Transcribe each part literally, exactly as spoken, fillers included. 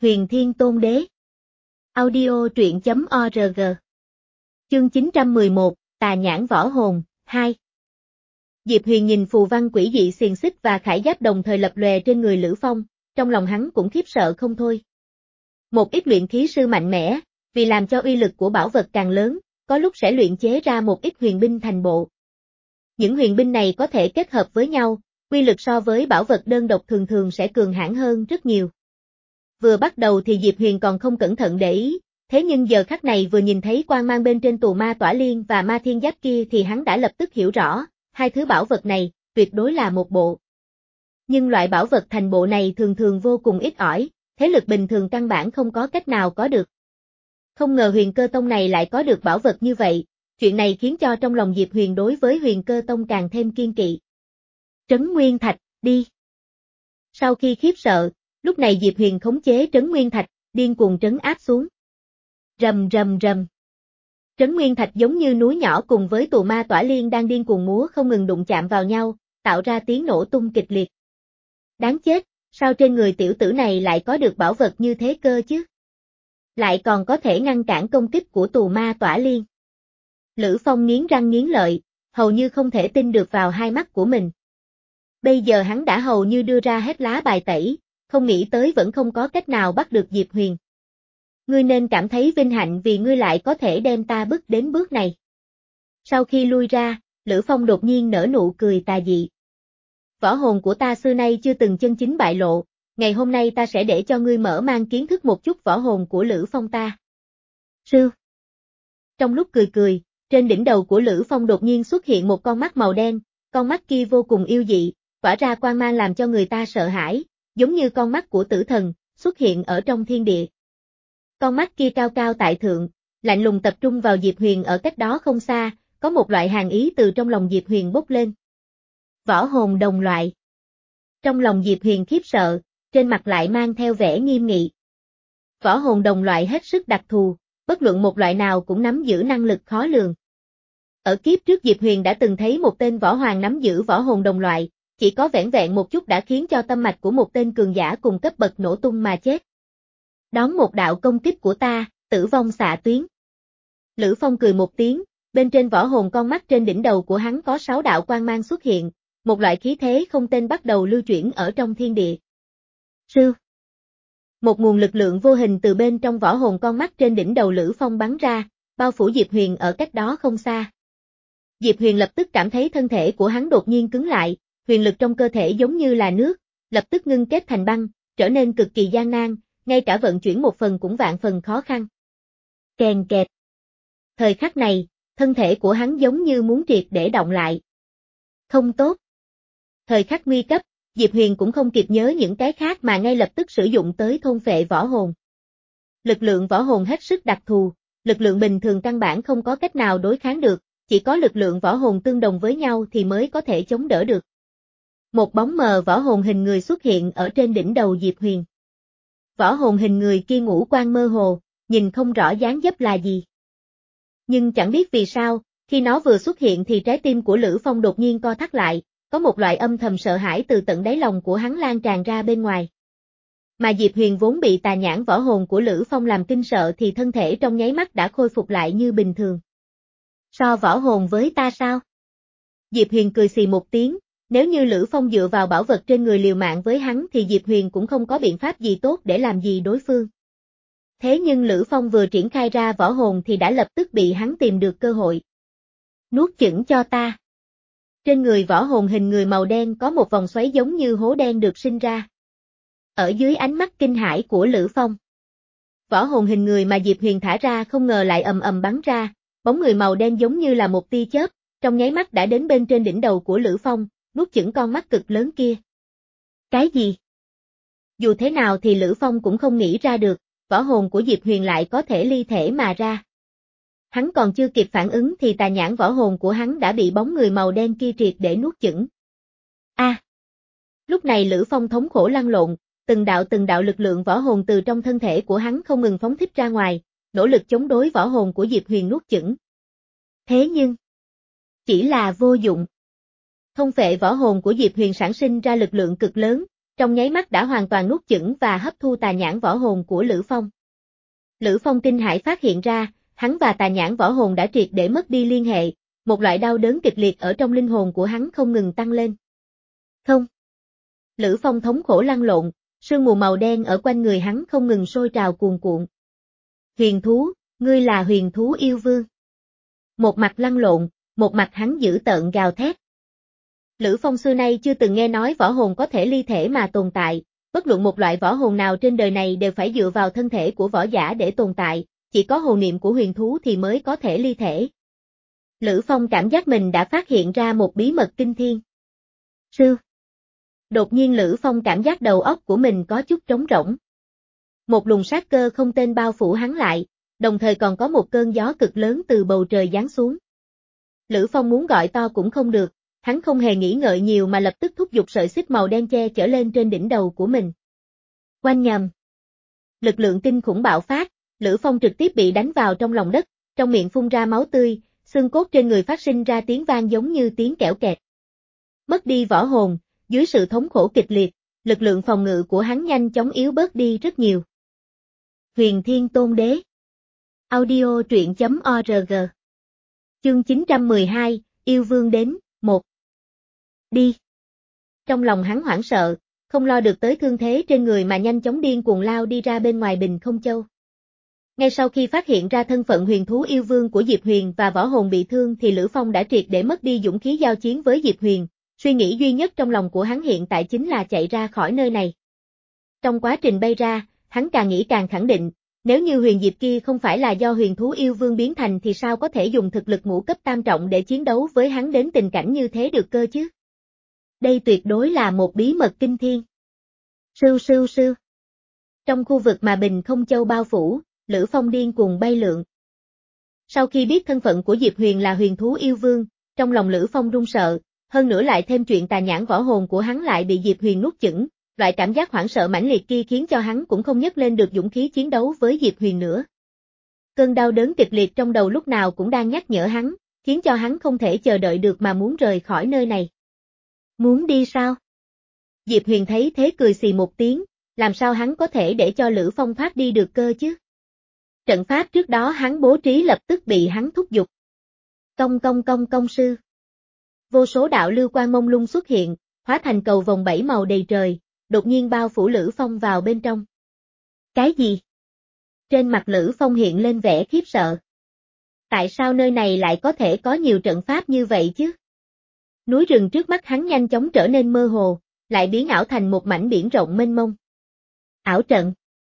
Huyền Thiên Tôn Đế. Audio truyện chấm org. Chương chín trăm mười một, Tà Nhãn Võ Hồn, hai. Diệp Huyền nhìn phù văn quỷ dị xiềng xích và khải giáp đồng thời lập lòe trên người Lữ Phong, trong lòng hắn cũng khiếp sợ không thôi. Một ít luyện khí sư mạnh mẽ, vì làm cho uy lực của bảo vật càng lớn, có lúc sẽ luyện chế ra một ít huyền binh thành bộ. Những huyền binh này có thể kết hợp với nhau, uy lực so với bảo vật đơn độc thường thường sẽ cường hãn hơn rất nhiều. Vừa bắt đầu thì Diệp Huyền còn không cẩn thận để ý, thế nhưng giờ khắc này vừa nhìn thấy quang mang bên trên tù ma tỏa liên và ma thiên giáp kia thì hắn đã lập tức hiểu rõ, hai thứ bảo vật này, tuyệt đối là một bộ. Nhưng loại bảo vật thành bộ này thường thường vô cùng ít ỏi, thế lực bình thường căn bản không có cách nào có được. Không ngờ Huyền Cơ Tông này lại có được bảo vật như vậy, chuyện này khiến cho trong lòng Diệp Huyền đối với Huyền Cơ Tông càng thêm kiên kỵ. Trấn Nguyên Thạch, đi! Sau khi khiếp sợ, lúc này Diệp Huyền khống chế Trấn Nguyên Thạch, điên cuồng trấn áp xuống. Rầm rầm rầm. Trấn Nguyên Thạch giống như núi nhỏ cùng với tù ma tỏa liên đang điên cuồng múa không ngừng đụng chạm vào nhau, tạo ra tiếng nổ tung kịch liệt. Đáng chết, sao trên người tiểu tử này lại có được bảo vật như thế cơ chứ? Lại còn có thể ngăn cản công kích của tù ma tỏa liên. Lữ Phong nghiến răng nghiến lợi, hầu như không thể tin được vào hai mắt của mình. Bây giờ hắn đã hầu như đưa ra hết lá bài tẩy, không nghĩ tới vẫn không có cách nào bắt được Diệp Huyền. Ngươi nên cảm thấy vinh hạnh vì ngươi lại có thể đem ta bước đến bước này. Sau khi lui ra, Lữ Phong đột nhiên nở nụ cười tà dị. Võ hồn của ta xưa nay chưa từng chân chính bại lộ, ngày hôm nay ta sẽ để cho ngươi mở mang kiến thức một chút võ hồn của Lữ Phong ta. Sư. Trong lúc cười cười, trên đỉnh đầu của Lữ Phong đột nhiên xuất hiện một con mắt màu đen, con mắt kia vô cùng yêu dị, tỏa ra quang mang làm cho người ta sợ hãi, giống như con mắt của tử thần, xuất hiện ở trong thiên địa. Con mắt kia cao cao tại thượng, lạnh lùng tập trung vào Diệp Huyền ở cách đó không xa, có một loại hàn ý từ trong lòng Diệp Huyền bốc lên. Võ hồn đồng loại. Trong lòng Diệp Huyền khiếp sợ, trên mặt lại mang theo vẻ nghiêm nghị. Võ hồn đồng loại hết sức đặc thù, bất luận một loại nào cũng nắm giữ năng lực khó lường. Ở kiếp trước Diệp Huyền đã từng thấy một tên võ hoàng nắm giữ võ hồn đồng loại, chỉ có vẻn vẹn một chút đã khiến cho tâm mạch của một tên cường giả cùng cấp bậc nổ tung mà chết. Đón một đạo công kích của ta, tử vong xạ tuyến. Lữ Phong cười một tiếng, bên trên võ hồn con mắt trên đỉnh đầu của hắn có sáu đạo quang mang xuất hiện, một loại khí thế không tên bắt đầu lưu chuyển ở trong thiên địa. Sư. Một nguồn lực lượng vô hình từ bên trong võ hồn con mắt trên đỉnh đầu Lữ Phong bắn ra, bao phủ Diệp Huyền ở cách đó không xa. Diệp Huyền lập tức cảm thấy thân thể của hắn đột nhiên cứng lại, huyền lực trong cơ thể giống như là nước, lập tức ngưng kết thành băng, trở nên cực kỳ gian nan, ngay cả vận chuyển một phần cũng vạn phần khó khăn. Kèn kẹt. Thời khắc này, thân thể của hắn giống như muốn triệt để động lại. Không tốt. Thời khắc nguy cấp, Diệp Huyền cũng không kịp nhớ những cái khác mà ngay lập tức sử dụng tới thôn phệ võ hồn. Lực lượng võ hồn hết sức đặc thù, lực lượng bình thường căn bản không có cách nào đối kháng được, chỉ có lực lượng võ hồn tương đồng với nhau thì mới có thể chống đỡ được. Một bóng mờ võ hồn hình người xuất hiện ở trên đỉnh đầu Diệp Huyền. Võ hồn hình người kia ngũ quan mơ hồ, nhìn không rõ dáng dấp là gì. Nhưng chẳng biết vì sao, khi nó vừa xuất hiện thì trái tim của Lữ Phong đột nhiên co thắt lại, có một loại âm thầm sợ hãi từ tận đáy lòng của hắn lan tràn ra bên ngoài. Mà Diệp Huyền vốn bị tà nhãn võ hồn của Lữ Phong làm kinh sợ thì thân thể trong nháy mắt đã khôi phục lại như bình thường. So võ hồn với ta sao? Diệp Huyền cười xì một tiếng, nếu như Lữ Phong dựa vào bảo vật trên người liều mạng với hắn thì Diệp Huyền cũng không có biện pháp gì tốt để làm gì đối phương. Thế nhưng Lữ Phong vừa triển khai ra võ hồn thì đã lập tức bị hắn tìm được cơ hội. Nuốt chửng cho ta. Trên người võ hồn hình người màu đen có một vòng xoáy giống như hố đen được sinh ra. Ở dưới ánh mắt kinh hãi của Lữ Phong, võ hồn hình người mà Diệp Huyền thả ra không ngờ lại ầm ầm bắn ra, bóng người màu đen giống như là một tia chớp, trong nháy mắt đã đến bên trên đỉnh đầu của Lữ Phong, nuốt chửng con mắt cực lớn kia. Cái gì? Dù thế nào thì Lữ Phong cũng không nghĩ ra được, võ hồn của Diệp Huyền lại có thể ly thể mà ra. Hắn còn chưa kịp phản ứng thì tà nhãn võ hồn của hắn đã bị bóng người màu đen kia triệt để nuốt chửng. A! À, lúc này Lữ Phong thống khổ lăn lộn, từng đạo từng đạo lực lượng võ hồn từ trong thân thể của hắn không ngừng phóng thích ra ngoài, nỗ lực chống đối võ hồn của Diệp Huyền nuốt chửng. Thế nhưng, chỉ là vô dụng. Thông phệ võ hồn của Diệp Huyền sản sinh ra lực lượng cực lớn, trong nháy mắt đã hoàn toàn nuốt chửng và hấp thu tà nhãn võ hồn của Lữ Phong. Lữ Phong kinh hãi phát hiện ra, hắn và tà nhãn võ hồn đã triệt để mất đi liên hệ, một loại đau đớn kịch liệt ở trong linh hồn của hắn không ngừng tăng lên. Không. Lữ Phong thống khổ lăn lộn, sương mù màu đen ở quanh người hắn không ngừng sôi trào cuồn cuộn. Huyền thú, ngươi là huyền thú yêu vương. Một mặt lăn lộn, một mặt hắn dữ tợn gào thét. Lữ Phong xưa nay chưa từng nghe nói võ hồn có thể ly thể mà tồn tại, bất luận một loại võ hồn nào trên đời này đều phải dựa vào thân thể của võ giả để tồn tại, chỉ có hồn niệm của huyền thú thì mới có thể ly thể. Lữ Phong cảm giác mình đã phát hiện ra một bí mật kinh thiên. Sư. Đột nhiên Lữ Phong cảm giác đầu óc của mình có chút trống rỗng. Một luồng sát cơ không tên bao phủ hắn lại, đồng thời còn có một cơn gió cực lớn từ bầu trời giáng xuống. Lữ Phong muốn gọi to cũng không được, hắn không hề nghĩ ngợi nhiều mà lập tức thúc giục sợi xích màu đen che chở lên trên đỉnh đầu của mình. Oanh nhầm. Lực lượng kinh khủng bạo phát, Lữ Phong trực tiếp bị đánh vào trong lòng đất, trong miệng phun ra máu tươi, xương cốt trên người phát sinh ra tiếng vang giống như tiếng kẽo kẹt. Mất đi võ hồn, dưới sự thống khổ kịch liệt, lực lượng phòng ngự của hắn nhanh chóng yếu bớt đi rất nhiều. Huyền Thiên Tôn Đế. Audio truyện chấm org. Chương chín trăm mười hai, Yêu Vương đến, một. Đi. Trong lòng hắn hoảng sợ, không lo được tới thương thế trên người mà nhanh chóng điên cuồng lao đi ra bên ngoài Bình Không Châu. Ngay sau khi phát hiện ra thân phận huyền thú yêu vương của Diệp Huyền và võ hồn bị thương thì Lữ Phong đã triệt để mất đi dũng khí giao chiến với Diệp Huyền, suy nghĩ duy nhất trong lòng của hắn hiện tại chính là chạy ra khỏi nơi này. Trong quá trình bay ra, hắn càng nghĩ càng khẳng định, nếu như huyền diệp kia không phải là do huyền thú yêu vương biến thành thì sao có thể dùng thực lực ngũ cấp tam trọng để chiến đấu với hắn đến tình cảnh như thế được cơ chứ? Đây tuyệt đối là một bí mật kinh thiên. Sưu sưu sưu. Trong khu vực mà Bình Không Châu bao phủ, Lữ Phong điên cuồng bay lượn. Sau khi biết thân phận của Diệp Huyền là huyền thú yêu vương, trong lòng Lữ Phong run sợ, hơn nữa lại thêm chuyện tà nhãn võ hồn của hắn lại bị Diệp Huyền nuốt chửng, loại cảm giác hoảng sợ mãnh liệt kia khiến cho hắn cũng không nhấc lên được dũng khí chiến đấu với Diệp Huyền nữa. Cơn đau đớn kịch liệt trong đầu lúc nào cũng đang nhắc nhở hắn, khiến cho hắn không thể chờ đợi được mà muốn rời khỏi nơi này. Muốn đi sao? Diệp Huyền thấy thế cười xì một tiếng, làm sao hắn có thể để cho Lữ Phong thoát đi được cơ chứ? Trận pháp trước đó hắn bố trí lập tức bị hắn thúc giục. Công công công công sư. Vô số đạo lưu quang mông lung xuất hiện, hóa thành cầu vòng bảy màu đầy trời, đột nhiên bao phủ Lữ Phong vào bên trong. Cái gì? Trên mặt Lữ Phong hiện lên vẻ khiếp sợ. Tại sao nơi này lại có thể có nhiều trận pháp như vậy chứ? Núi rừng trước mắt hắn nhanh chóng trở nên mơ hồ, lại biến ảo thành một mảnh biển rộng mênh mông. Ảo trận.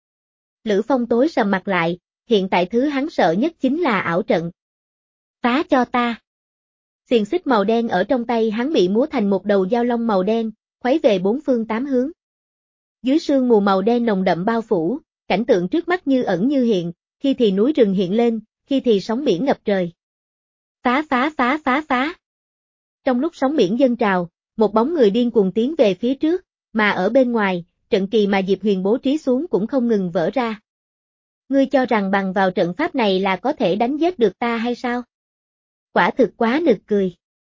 Lữ Phong tối sầm mặt lại, hiện tại thứ hắn sợ nhất chính là ảo trận. Phá cho ta. Xiềng xích màu đen ở trong tay hắn bị múa thành một đầu dao long màu đen, khuấy về bốn phương tám hướng. Dưới sương mù màu đen nồng đậm bao phủ, cảnh tượng trước mắt như ẩn như hiện, khi thì núi rừng hiện lên, khi thì sóng biển ngập trời. Phá phá phá phá phá. Trong lúc sóng biển dâng trào, một bóng người điên cuồng tiến về phía trước, mà ở bên ngoài, trận kỳ mà Diệp Huyền bố trí xuống cũng không ngừng vỡ ra. Ngươi cho rằng bằng vào trận pháp này là có thể đánh giết được ta hay sao? Quả thực quá nực cười.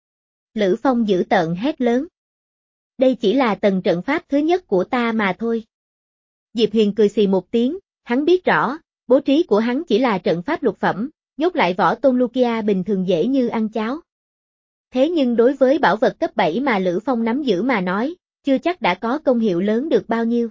Lữ Phong dữ tợn hét lớn. Đây chỉ là tầng trận pháp thứ nhất của ta mà thôi. Diệp Huyền cười xì một tiếng, hắn biết rõ, bố trí của hắn chỉ là trận pháp lục phẩm, nhốt lại võ tôn Lukia bình thường dễ như ăn cháo. Thế nhưng đối với bảo vật cấp bảy mà Lữ Phong nắm giữ mà nói, chưa chắc đã có công hiệu lớn được bao nhiêu.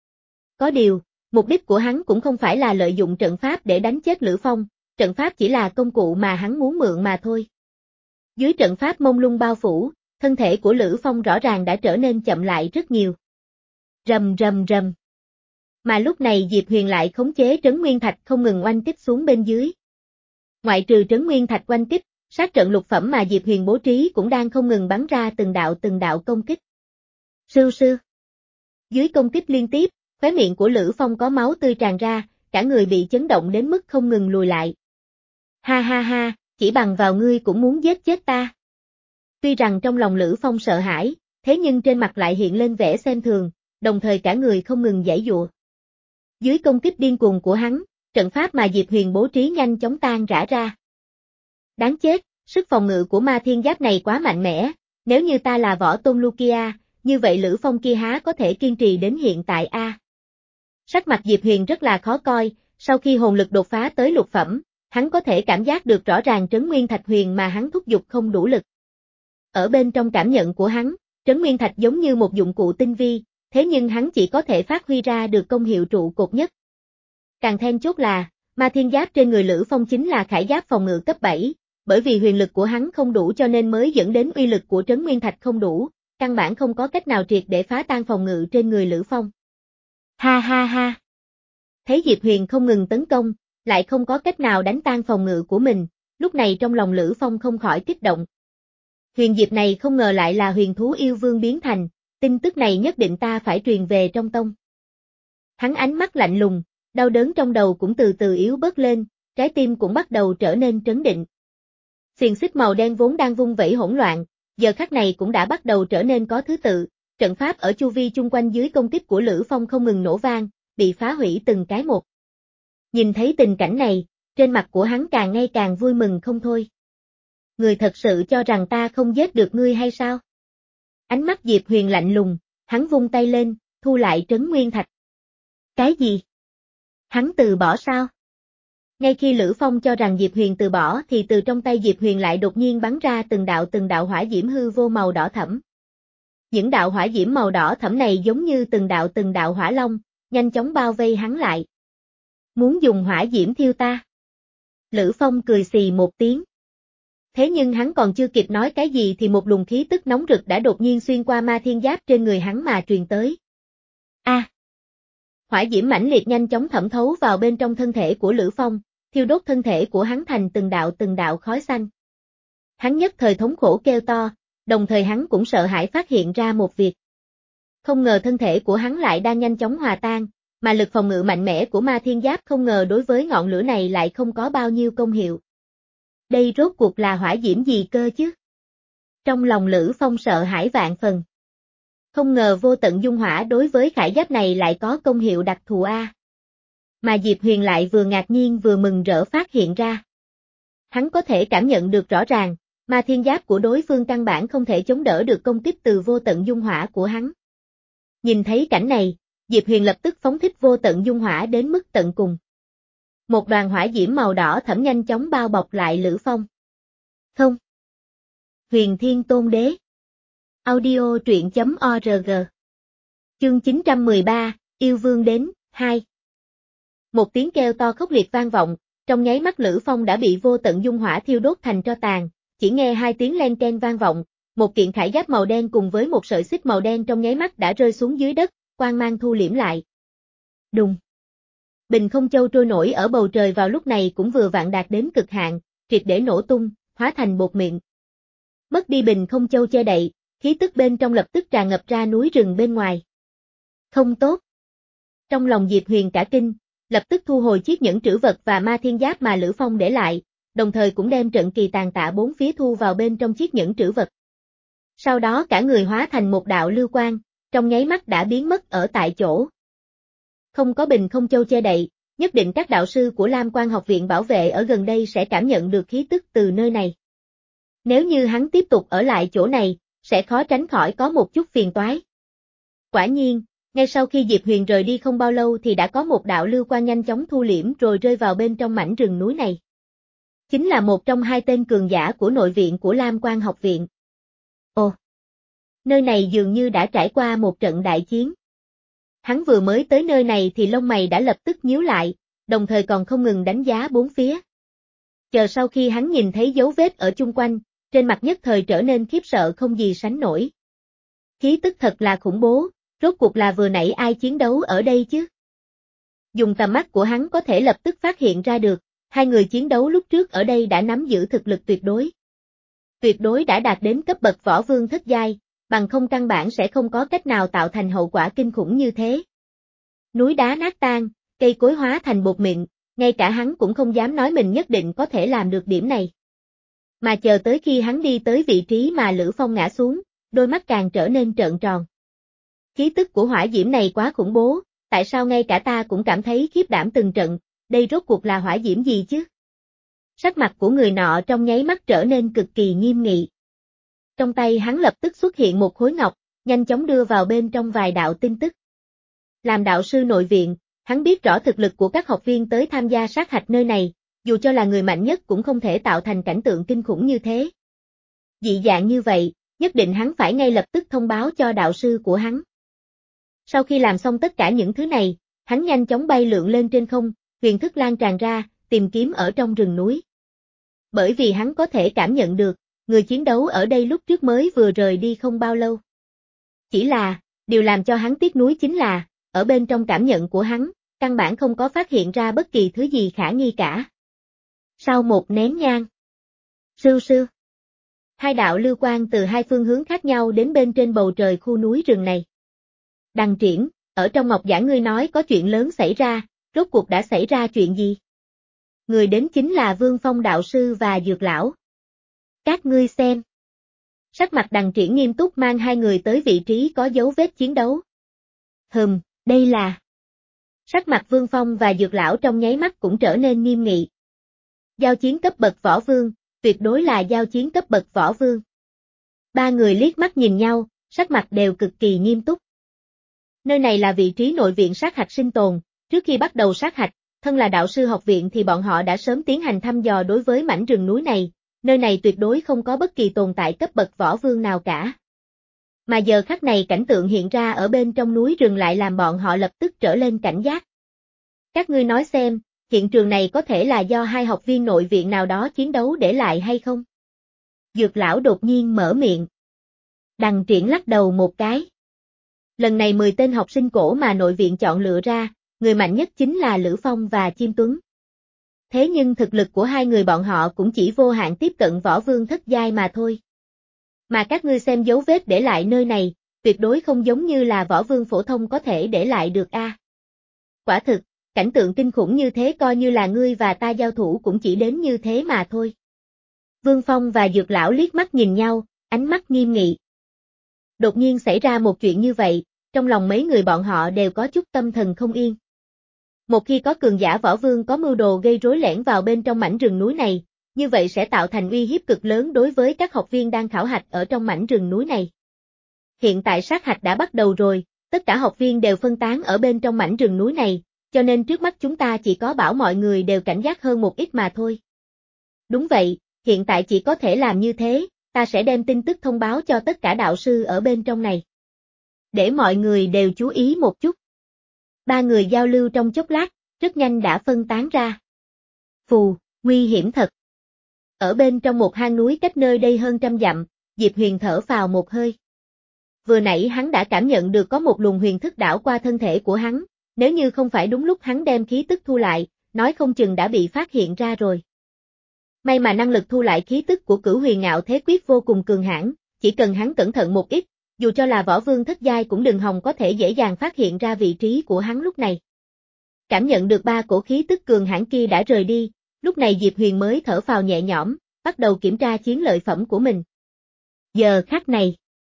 Có điều, mục đích của hắn cũng không phải là lợi dụng trận pháp để đánh chết Lữ Phong, trận pháp chỉ là công cụ mà hắn muốn mượn mà thôi. Dưới trận pháp mông lung bao phủ, thân thể của Lữ Phong rõ ràng đã trở nên chậm lại rất nhiều. Rầm rầm rầm. Mà lúc này Diệp Huyền lại khống chế trấn nguyên thạch không ngừng oanh kích xuống bên dưới. Ngoại trừ trấn nguyên thạch oanh kích, sát trận lục phẩm mà Diệp Huyền bố trí cũng đang không ngừng bắn ra từng đạo từng đạo công kích. Sưu sưu. Dưới công kích liên tiếp, khóe miệng của Lữ Phong có máu tươi tràn ra, cả người bị chấn động đến mức không ngừng lùi lại. Ha ha ha, chỉ bằng vào ngươi cũng muốn giết chết ta. Tuy rằng trong lòng Lữ Phong sợ hãi, thế nhưng trên mặt lại hiện lên vẻ xem thường, đồng thời cả người không ngừng giãy giụa. Dưới công kích điên cuồng của hắn, trận pháp mà Diệp Huyền bố trí nhanh chóng tan rã ra. Đáng chết, sức phòng ngự của ma thiên giáp này quá mạnh mẽ, nếu như ta là võ tôn Lukia, như vậy Lữ Phong kia há có thể kiên trì đến hiện tại a? À? Sắc mặt Diệp Huyền rất là khó coi, sau khi hồn lực đột phá tới lục phẩm, hắn có thể cảm giác được rõ ràng Trấn Nguyên Thạch Huyền mà hắn thúc giục không đủ lực. Ở bên trong cảm nhận của hắn, Trấn Nguyên Thạch giống như một dụng cụ tinh vi, thế nhưng hắn chỉ có thể phát huy ra được công hiệu trụ cột nhất. Càng then chốt là, ma thiên giáp trên người Lữ Phong chính là khải giáp phòng ngự cấp bảy, bởi vì huyền lực của hắn không đủ cho nên mới dẫn đến uy lực của Trấn Nguyên Thạch không đủ, căn bản không có cách nào triệt để phá tan phòng ngự trên người Lữ Phong. Ha ha ha! Thấy Diệp Huyền không ngừng tấn công, lại không có cách nào đánh tan phòng ngự của mình, lúc này trong lòng Lữ Phong không khỏi kích động. Huyền Diệp này không ngờ lại là huyền thú yêu vương biến thành, tin tức này nhất định ta phải truyền về trong tông. Hắn ánh mắt lạnh lùng, đau đớn trong đầu cũng từ từ yếu bớt lên, trái tim cũng bắt đầu trở nên trấn định. Xiềng xích màu đen vốn đang vung vẩy hỗn loạn, giờ khắc này cũng đã bắt đầu trở nên có thứ tự, trận pháp ở chu vi chung quanh dưới công kích của Lữ Phong không ngừng nổ vang, bị phá hủy từng cái một. Nhìn thấy tình cảnh này, trên mặt của hắn càng ngày càng vui mừng không thôi. Người thật sự cho rằng ta không giết được ngươi hay sao? Ánh mắt Diệp Huyền lạnh lùng, hắn vung tay lên, thu lại Trấn Nguyên Thạch. Cái gì? Hắn từ bỏ sao? Ngay khi Lữ Phong cho rằng Diệp Huyền từ bỏ thì từ trong tay Diệp Huyền lại đột nhiên bắn ra từng đạo từng đạo hỏa diễm hư vô màu đỏ thẫm. Những đạo hỏa diễm màu đỏ thẫm này giống như từng đạo từng đạo hỏa long, nhanh chóng bao vây hắn lại. Muốn dùng hỏa diễm thiêu ta? Lữ Phong cười xì một tiếng. Thế nhưng hắn còn chưa kịp nói cái gì thì một luồng khí tức nóng rực đã đột nhiên xuyên qua ma thiên giáp trên người hắn mà truyền tới. A! À, hỏa diễm mãnh liệt nhanh chóng thẩm thấu vào bên trong thân thể của Lữ Phong, thiêu đốt thân thể của hắn thành từng đạo từng đạo khói xanh. Hắn nhất thời thống khổ kêu to, đồng thời hắn cũng sợ hãi phát hiện ra một việc. Không ngờ thân thể của hắn lại đang nhanh chóng hòa tan, mà lực phòng ngự mạnh mẽ của ma thiên giáp không ngờ đối với ngọn lửa này lại không có bao nhiêu công hiệu. Đây rốt cuộc là hỏa diễm gì cơ chứ? Trong lòng Lữ Phong sợ hãi vạn phần. Không ngờ vô tận dung hỏa đối với khải giáp này lại có công hiệu đặc thù a. Mà Diệp Huyền lại vừa ngạc nhiên vừa mừng rỡ phát hiện ra. Hắn có thể cảm nhận được rõ ràng, ma thiên giáp của đối phương căn bản không thể chống đỡ được công kích từ vô tận dung hỏa của hắn. Nhìn thấy cảnh này, Diệp Huyền lập tức phóng thích vô tận dung hỏa đến mức tận cùng. Một đoàn hỏa diễm màu đỏ thẫm nhanh chóng bao bọc lại Lữ Phong. Không. Huyền Thiên Tôn Đế. Audio truyện chấm org. Chương chín trăm mười ba, Yêu Vương đến, hai. Một tiếng kêu to khốc liệt vang vọng, trong nháy mắt Lữ Phong đã bị vô tận dung hỏa thiêu đốt thành tro tàn, chỉ nghe hai tiếng len keng vang vọng, một kiện khải giáp màu đen cùng với một sợi xích màu đen trong nháy mắt đã rơi xuống dưới đất, quang mang thu liễm lại. Đùng. Bình không châu trôi nổi ở bầu trời vào lúc này cũng vừa vặn đạt đến cực hạn, triệt để nổ tung, hóa thành bột mịn. Mất đi bình không châu che đậy, khí tức bên trong lập tức tràn ngập ra núi rừng bên ngoài. Không tốt. Trong lòng Diệp Huyền cả kinh, lập tức thu hồi chiếc nhẫn trữ vật và ma thiên giáp mà Lữ Phong để lại, đồng thời cũng đem trận kỳ tàn tạ bốn phía thu vào bên trong chiếc nhẫn trữ vật. Sau đó cả người hóa thành một đạo lưu quang, trong nháy mắt đã biến mất ở tại chỗ. Không có bình không châu che đậy, nhất định các đạo sư của Lam Quan học viện bảo vệ ở gần đây sẽ cảm nhận được khí tức từ nơi này. Nếu như hắn tiếp tục ở lại chỗ này, sẽ khó tránh khỏi có một chút phiền toái. Quả nhiên, ngay sau khi Diệp Huyền rời đi không bao lâu thì đã có một đạo lưu quang nhanh chóng thu liễm rồi rơi vào bên trong mảnh rừng núi này. Chính là một trong hai tên cường giả của nội viện của Lam Quan học viện. Ồ! Nơi này dường như đã trải qua một trận đại chiến. Hắn vừa mới tới nơi này thì lông mày đã lập tức nhíu lại, đồng thời còn không ngừng đánh giá bốn phía. Chờ sau khi hắn nhìn thấy dấu vết ở chung quanh, trên mặt nhất thời trở nên khiếp sợ không gì sánh nổi. Khí tức thật là khủng bố, rốt cuộc là vừa nãy ai chiến đấu ở đây chứ? Dùng tầm mắt của hắn có thể lập tức phát hiện ra được, hai người chiến đấu lúc trước ở đây đã nắm giữ thực lực tuyệt đối. Tuyệt đối đã đạt đến cấp bậc võ vương thất giai, bằng không căn bản sẽ không có cách nào tạo thành hậu quả kinh khủng như thế. Núi đá nát tan, cây cối hóa thành bột mịn, ngay cả hắn cũng không dám nói mình nhất định có thể làm được điểm này. Mà chờ tới khi hắn đi tới vị trí mà Lữ Phong ngã xuống, đôi mắt càng trở nên trợn tròn. Khí tức của hỏa diễm này quá khủng bố, tại sao ngay cả ta cũng cảm thấy khiếp đảm từng trận, đây rốt cuộc là hỏa diễm gì chứ? Sắc mặt của người nọ trong nháy mắt trở nên cực kỳ nghiêm nghị. Trong tay hắn lập tức xuất hiện một khối ngọc, nhanh chóng đưa vào bên trong vài đạo tin tức. Làm đạo sư nội viện, hắn biết rõ thực lực của các học viên tới tham gia sát hạch nơi này, dù cho là người mạnh nhất cũng không thể tạo thành cảnh tượng kinh khủng như thế. Dị dạng như vậy, nhất định hắn phải ngay lập tức thông báo cho đạo sư của hắn. Sau khi làm xong tất cả những thứ này, hắn nhanh chóng bay lượn lên trên không, huyền thức lan tràn ra, tìm kiếm ở trong rừng núi. Bởi vì hắn có thể cảm nhận được, người chiến đấu ở đây lúc trước mới vừa rời đi không bao lâu. Chỉ là, điều làm cho hắn tiếc nuối chính là, ở bên trong cảm nhận của hắn, căn bản không có phát hiện ra bất kỳ thứ gì khả nghi cả. Sau một nén nhang, sưu sưu, hai đạo lưu quang từ hai phương hướng khác nhau đến bên trên bầu trời khu núi rừng này. Đằng Triển, ở trong ngọc giảng ngươi nói có chuyện lớn xảy ra, rốt cuộc đã xảy ra chuyện gì? Người đến chính là Vương Phong đạo sư và Dược lão. Các ngươi xem. Sắc mặt Đằng Triển nghiêm túc mang hai người tới vị trí có dấu vết chiến đấu. Hừm, đây là... Sắc mặt Vương Phong và Dược lão trong nháy mắt cũng trở nên nghiêm nghị. Giao chiến cấp bậc võ vương, tuyệt đối là giao chiến cấp bậc võ vương. Ba người liếc mắt nhìn nhau, sắc mặt đều cực kỳ nghiêm túc. Nơi này là vị trí nội viện sát hạch sinh tồn, trước khi bắt đầu sát hạch, thân là đạo sư học viện thì bọn họ đã sớm tiến hành thăm dò đối với mảnh rừng núi này, nơi này tuyệt đối không có bất kỳ tồn tại cấp bậc võ vương nào cả. Mà giờ khắc này cảnh tượng hiện ra ở bên trong núi rừng lại làm bọn họ lập tức trở lên cảnh giác. Các ngươi nói xem, hiện trường này có thể là do hai học viên nội viện nào đó chiến đấu để lại hay không? Dược lão đột nhiên mở miệng. Đằng Triển lắc đầu một cái. Lần này mười tên học sinh cổ mà nội viện chọn lựa ra, người mạnh nhất chính là Lữ Phong và Chim Tuấn. Thế nhưng thực lực của hai người bọn họ cũng chỉ vô hạn tiếp cận võ vương thất giai mà thôi. Mà các ngươi xem dấu vết để lại nơi này, tuyệt đối không giống như là võ vương phổ thông có thể để lại được a. À. Quả thực, cảnh tượng kinh khủng như thế coi như là ngươi và ta giao thủ cũng chỉ đến như thế mà thôi. Vương Phong và Dược lão liếc mắt nhìn nhau, ánh mắt nghiêm nghị. Đột nhiên xảy ra một chuyện như vậy, trong lòng mấy người bọn họ đều có chút tâm thần không yên. Một khi có cường giả võ vương có mưu đồ gây rối lẻn vào bên trong mảnh rừng núi này, như vậy sẽ tạo thành uy hiếp cực lớn đối với các học viên đang khảo hạch ở trong mảnh rừng núi này. Hiện tại sát hạch đã bắt đầu rồi, tất cả học viên đều phân tán ở bên trong mảnh rừng núi này, cho nên trước mắt chúng ta chỉ có bảo mọi người đều cảnh giác hơn một ít mà thôi. Đúng vậy, hiện tại chỉ có thể làm như thế, ta sẽ đem tin tức thông báo cho tất cả đạo sư ở bên trong này. Để mọi người đều chú ý một chút. Ba người giao lưu trong chốc lát, rất nhanh đã phân tán ra. Phù, nguy hiểm thật. Ở bên trong một hang núi cách nơi đây hơn trăm dặm, Diệp Huyền thở phào một hơi. Vừa nãy hắn đã cảm nhận được có một luồng huyền thức đảo qua thân thể của hắn, nếu như không phải đúng lúc hắn đem khí tức thu lại, nói không chừng đã bị phát hiện ra rồi. May mà năng lực thu lại khí tức của Cửu Huyền Ngạo Thế Quyết vô cùng cường hãn, chỉ cần hắn cẩn thận một ít, dù cho là võ vương thất giai cũng đừng hòng có thể dễ dàng phát hiện ra vị trí của hắn lúc này. Cảm nhận được ba cổ khí tức cường hãn kia đã rời đi, lúc này Diệp Huyền mới thở phào nhẹ nhõm, bắt đầu kiểm tra chiến lợi phẩm của mình. Giờ khắc này,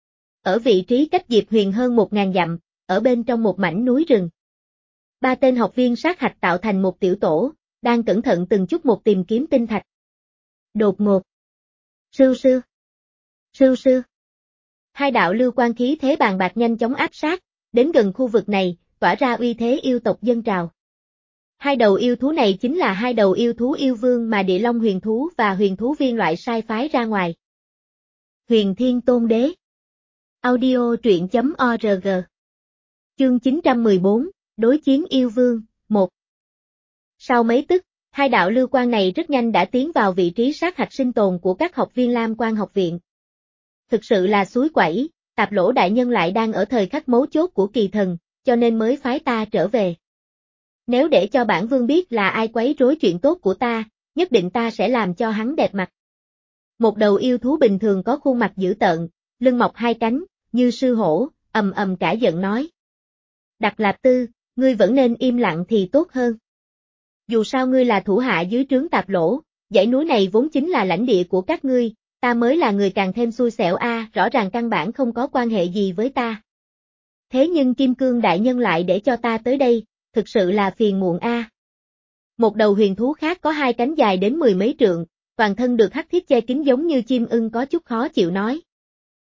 ở vị trí cách Diệp Huyền hơn một ngàn dặm, ở bên trong một mảnh núi rừng. Ba tên học viên sát hạch tạo thành một tiểu tổ, đang cẩn thận từng chút một tìm kiếm tinh thạch. Đột ngột. Sưu sưu. Sưu sưu. Hai đạo lưu quan khí thế bàn bạc nhanh chóng áp sát, đến gần khu vực này, tỏa ra uy thế yêu tộc dân trào. Hai đầu yêu thú này chính là hai đầu yêu thú yêu vương mà Địa Long huyền thú và huyền thú viên loại sai phái ra ngoài. Huyền Thiên Tôn Đế. Audio truyện chấm org. Chương chín trăm mười bốn, Đối chiến yêu vương, một. Sau mấy tức, hai đạo lưu quan này rất nhanh đã tiến vào vị trí sát hạch sinh tồn của các học viên Lam Quan học viện. Thực sự là suối quẩy, Tạp Lỗ đại nhân lại đang ở thời khắc mấu chốt của kỳ thần, cho nên mới phái ta trở về. Nếu để cho bản vương biết là ai quấy rối chuyện tốt của ta, nhất định ta sẽ làm cho hắn đẹp mặt. Một đầu yêu thú bình thường có khuôn mặt dữ tợn, lưng mọc hai cánh, như sư hổ, ầm ầm cả giận nói. Đặc Lạp Tư, ngươi vẫn nên im lặng thì tốt hơn. Dù sao ngươi là thủ hạ dưới trướng Tạp Lỗ, dãy núi này vốn chính là lãnh địa của các ngươi, ta mới là người càng thêm xui xẻo a, à, rõ ràng căn bản không có quan hệ gì với ta. Thế nhưng Kim Cương đại nhân lại để cho ta tới đây, thực sự là phiền muộn a. À. Một đầu huyền thú khác có hai cánh dài đến mười mấy trượng, toàn thân được hắc thiết che kín giống như chim ưng có chút khó chịu nói.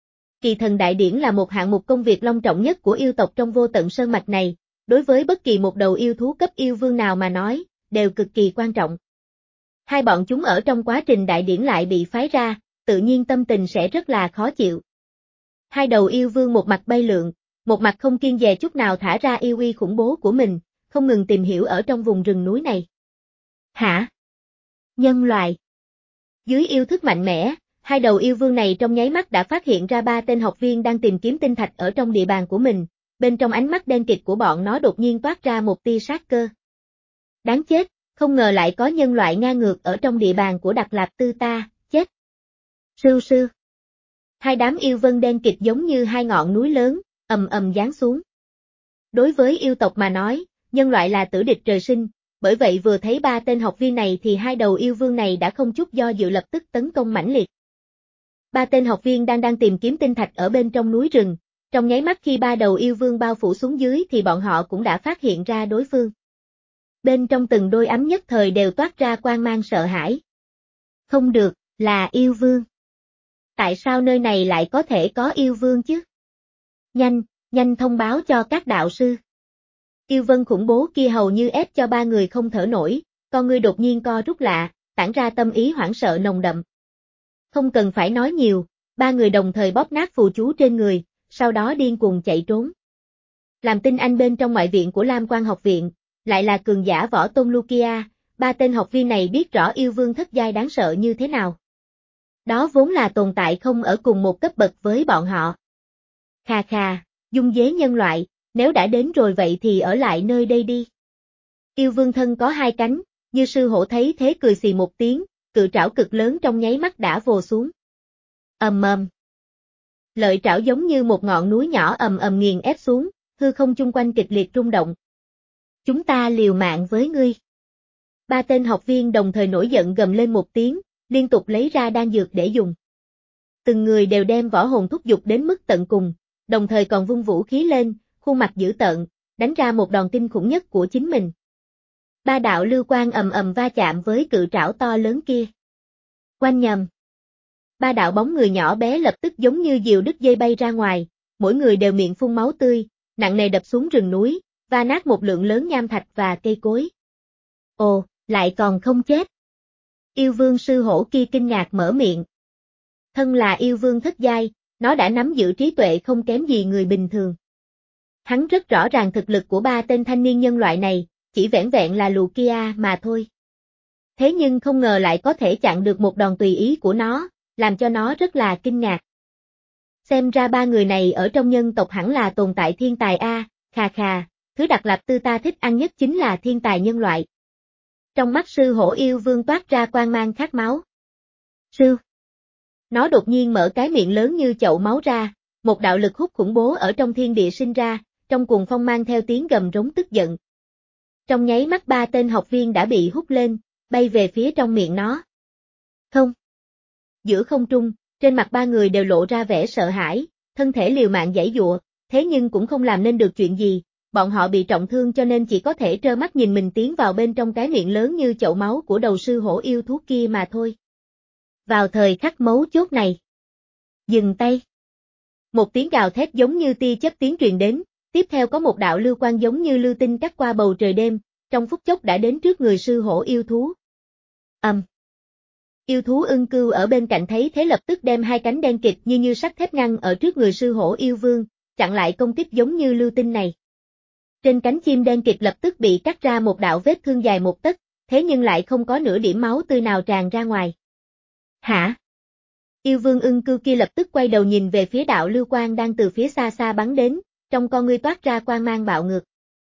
Kỳ thần đại điển là một hạng mục công việc long trọng nhất của yêu tộc trong vô tận sơn mạch này, đối với bất kỳ một đầu yêu thú cấp yêu vương nào mà nói, đều cực kỳ quan trọng. Hai bọn chúng ở trong quá trình đại điển lại bị phái ra, tự nhiên tâm tình sẽ rất là khó chịu. Hai đầu yêu vương một mặt bay lượn, một mặt không kiêng dè chút nào thả ra yêu uy khủng bố của mình, không ngừng tìm hiểu ở trong vùng rừng núi này. Hả? Nhân loại. Dưới yêu thức mạnh mẽ, hai đầu yêu vương này trong nháy mắt đã phát hiện ra ba tên học viên đang tìm kiếm tinh thạch ở trong địa bàn của mình, bên trong ánh mắt đen kịt của bọn nó đột nhiên toát ra một tia sát cơ. Đáng chết, không ngờ lại có nhân loại ngang ngược ở trong địa bàn của Đặc Lạp Tư ta, chết. Sưu sưu. Hai đám yêu vân đen kịt giống như hai ngọn núi lớn, ầm ầm giáng xuống. Đối với yêu tộc mà nói, nhân loại là tử địch trời sinh, bởi vậy vừa thấy ba tên học viên này thì hai đầu yêu vương này đã không chút do dự lập tức tấn công mãnh liệt. Ba tên học viên đang đang tìm kiếm tinh thạch ở bên trong núi rừng, trong nháy mắt khi ba đầu yêu vương bao phủ xuống dưới thì bọn họ cũng đã phát hiện ra đối phương. Bên trong từng đôi ánh nhất thời đều toát ra quang mang sợ hãi. Không được, là yêu vương. Tại sao nơi này lại có thể có yêu vương chứ? Nhanh, nhanh thông báo cho các đạo sư. Yêu vân khủng bố kia hầu như ép cho ba người không thở nổi, con ngươi đột nhiên co rút lạ, tản ra tâm ý hoảng sợ nồng đậm. Không cần phải nói nhiều, ba người đồng thời bóp nát phù chú trên người, sau đó điên cuồng chạy trốn. Làm tinh anh bên trong ngoại viện của Lam Quan học viện, lại là cường giả võ tôn Lukia, ba tên học viên này biết rõ yêu vương thất giai đáng sợ như thế nào. Đó vốn là tồn tại không ở cùng một cấp bậc với bọn họ. Khà khà, dung dế nhân loại, nếu đã đến rồi vậy thì ở lại nơi đây đi. Yêu vương thân có hai cánh, như sư hổ thấy thế cười xì một tiếng, cự trảo cực lớn trong nháy mắt đã vồ xuống. Ầm ầm. Lợi trảo giống như một ngọn núi nhỏ ầm ầm nghiền ép xuống, hư không chung quanh kịch liệt rung động. Chúng ta liều mạng với ngươi. Ba tên học viên đồng thời nổi giận gầm lên một tiếng, liên tục lấy ra đan dược để dùng. Từng người đều đem võ hồn thúc giục đến mức tận cùng, đồng thời còn vung vũ khí lên, khuôn mặt dữ tợn, đánh ra một đòn kinh khủng nhất của chính mình. Ba đạo lưu quang ầm ầm va chạm với cự trảo to lớn kia. Oanh nhầm. Ba đạo bóng người nhỏ bé lập tức giống như diều đứt dây bay ra ngoài, mỗi người đều miệng phun máu tươi, nặng nề đập xuống rừng núi, va nát một lượng lớn nham thạch và cây cối. Ồ, lại còn không chết. Yêu vương sư hổ kia kinh ngạc mở miệng. Thân là yêu vương thất giai, nó đã nắm giữ trí tuệ không kém gì người bình thường. Hắn rất rõ ràng thực lực của ba tên thanh niên nhân loại này, chỉ vẻn vẹn là Lukia mà thôi. Thế nhưng không ngờ lại có thể chặn được một đòn tùy ý của nó, làm cho nó rất là kinh ngạc. Xem ra ba người này ở trong nhân tộc hẳn là tồn tại thiên tài a, khà khà, thứ Đặc Lạp Tư ta thích ăn nhất chính là thiên tài nhân loại. Trong mắt sư hổ yêu vương toát ra quang mang khát máu. Sư. Nó đột nhiên mở cái miệng lớn như chậu máu ra, một đạo lực hút khủng bố ở trong thiên địa sinh ra, trong cuồng phong mang theo tiếng gầm rống tức giận. Trong nháy mắt ba tên học viên đã bị hút lên, bay về phía trong miệng nó. Không. Giữa không trung, trên mặt ba người đều lộ ra vẻ sợ hãi, thân thể liều mạng giãy giụa, thế nhưng cũng không làm nên được chuyện gì, bọn họ bị trọng thương cho nên chỉ có thể trơ mắt nhìn mình tiến vào bên trong cái miệng lớn như chậu máu của đầu sư hổ yêu thú kia mà thôi. Vào thời khắc mấu chốt này. Dừng tay. Một tiếng gào thét giống như tia chớp tiếng truyền đến, tiếp theo có một đạo lưu quang giống như lưu tinh cắt qua bầu trời đêm, trong phút chốc đã đến trước người sư hổ yêu thú. Ầm. Um. Yêu thú ưng cưu ở bên cạnh thấy thế lập tức đem hai cánh đen kịt như như sắt thép ngăn ở trước người sư hổ yêu vương, chặn lại công kích giống như lưu tinh này. Trên cánh chim đen kịt lập tức bị cắt ra một đạo vết thương dài một tấc, thế nhưng lại không có nửa điểm máu tươi nào tràn ra ngoài. Hả? Yêu vương ưng cưu kia lập tức quay đầu nhìn về phía đạo lưu quang đang từ phía xa xa bắn đến, trong con ngươi toát ra quang mang bạo ngược.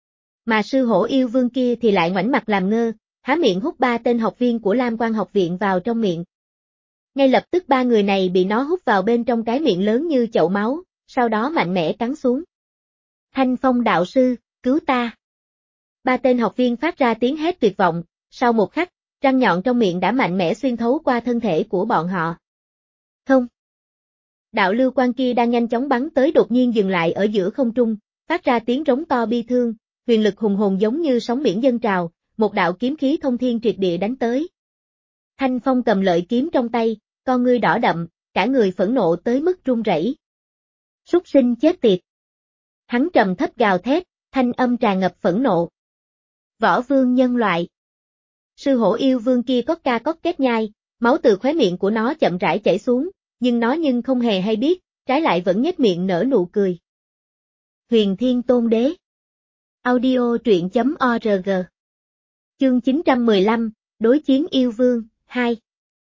Mà sư hổ yêu vương kia thì lại ngoảnh mặt làm ngơ, há miệng hút ba tên học viên của Lam Quan học viện vào trong miệng. Ngay lập tức ba người này bị nó hút vào bên trong cái miệng lớn như chậu máu, sau đó mạnh mẽ cắn xuống. Thanh Phong đạo sư, cứu ta. Ba tên học viên phát ra tiếng hét tuyệt vọng, sau một khắc, răng nhọn trong miệng đã mạnh mẽ xuyên thấu qua thân thể của bọn họ. Không. Đạo lưu quang kia đang nhanh chóng bắn tới đột nhiên dừng lại ở giữa không trung, phát ra tiếng rống to bi thương, huyền lực hùng hồn giống như sóng biển dâng trào, một đạo kiếm khí thông thiên triệt địa đánh tới. Thanh Phong cầm lợi kiếm trong tay, con ngươi đỏ đậm, cả người phẫn nộ tới mức run rẩy. Súc sinh chết tiệt. Hắn trầm thấp gào thét, thanh âm tràn ngập phẫn nộ. Võ vương nhân loại. Sư hổ yêu vương kia cót ca cót két nhai, máu từ khóe miệng của nó chậm rãi chảy xuống, nhưng nó nhưng không hề hay biết, trái lại vẫn nhếch miệng nở nụ cười. Huyền Thiên Tôn Đế. Audio truyện chấm org. Chương chín trăm mười lăm, Đối chiến yêu vương, hai.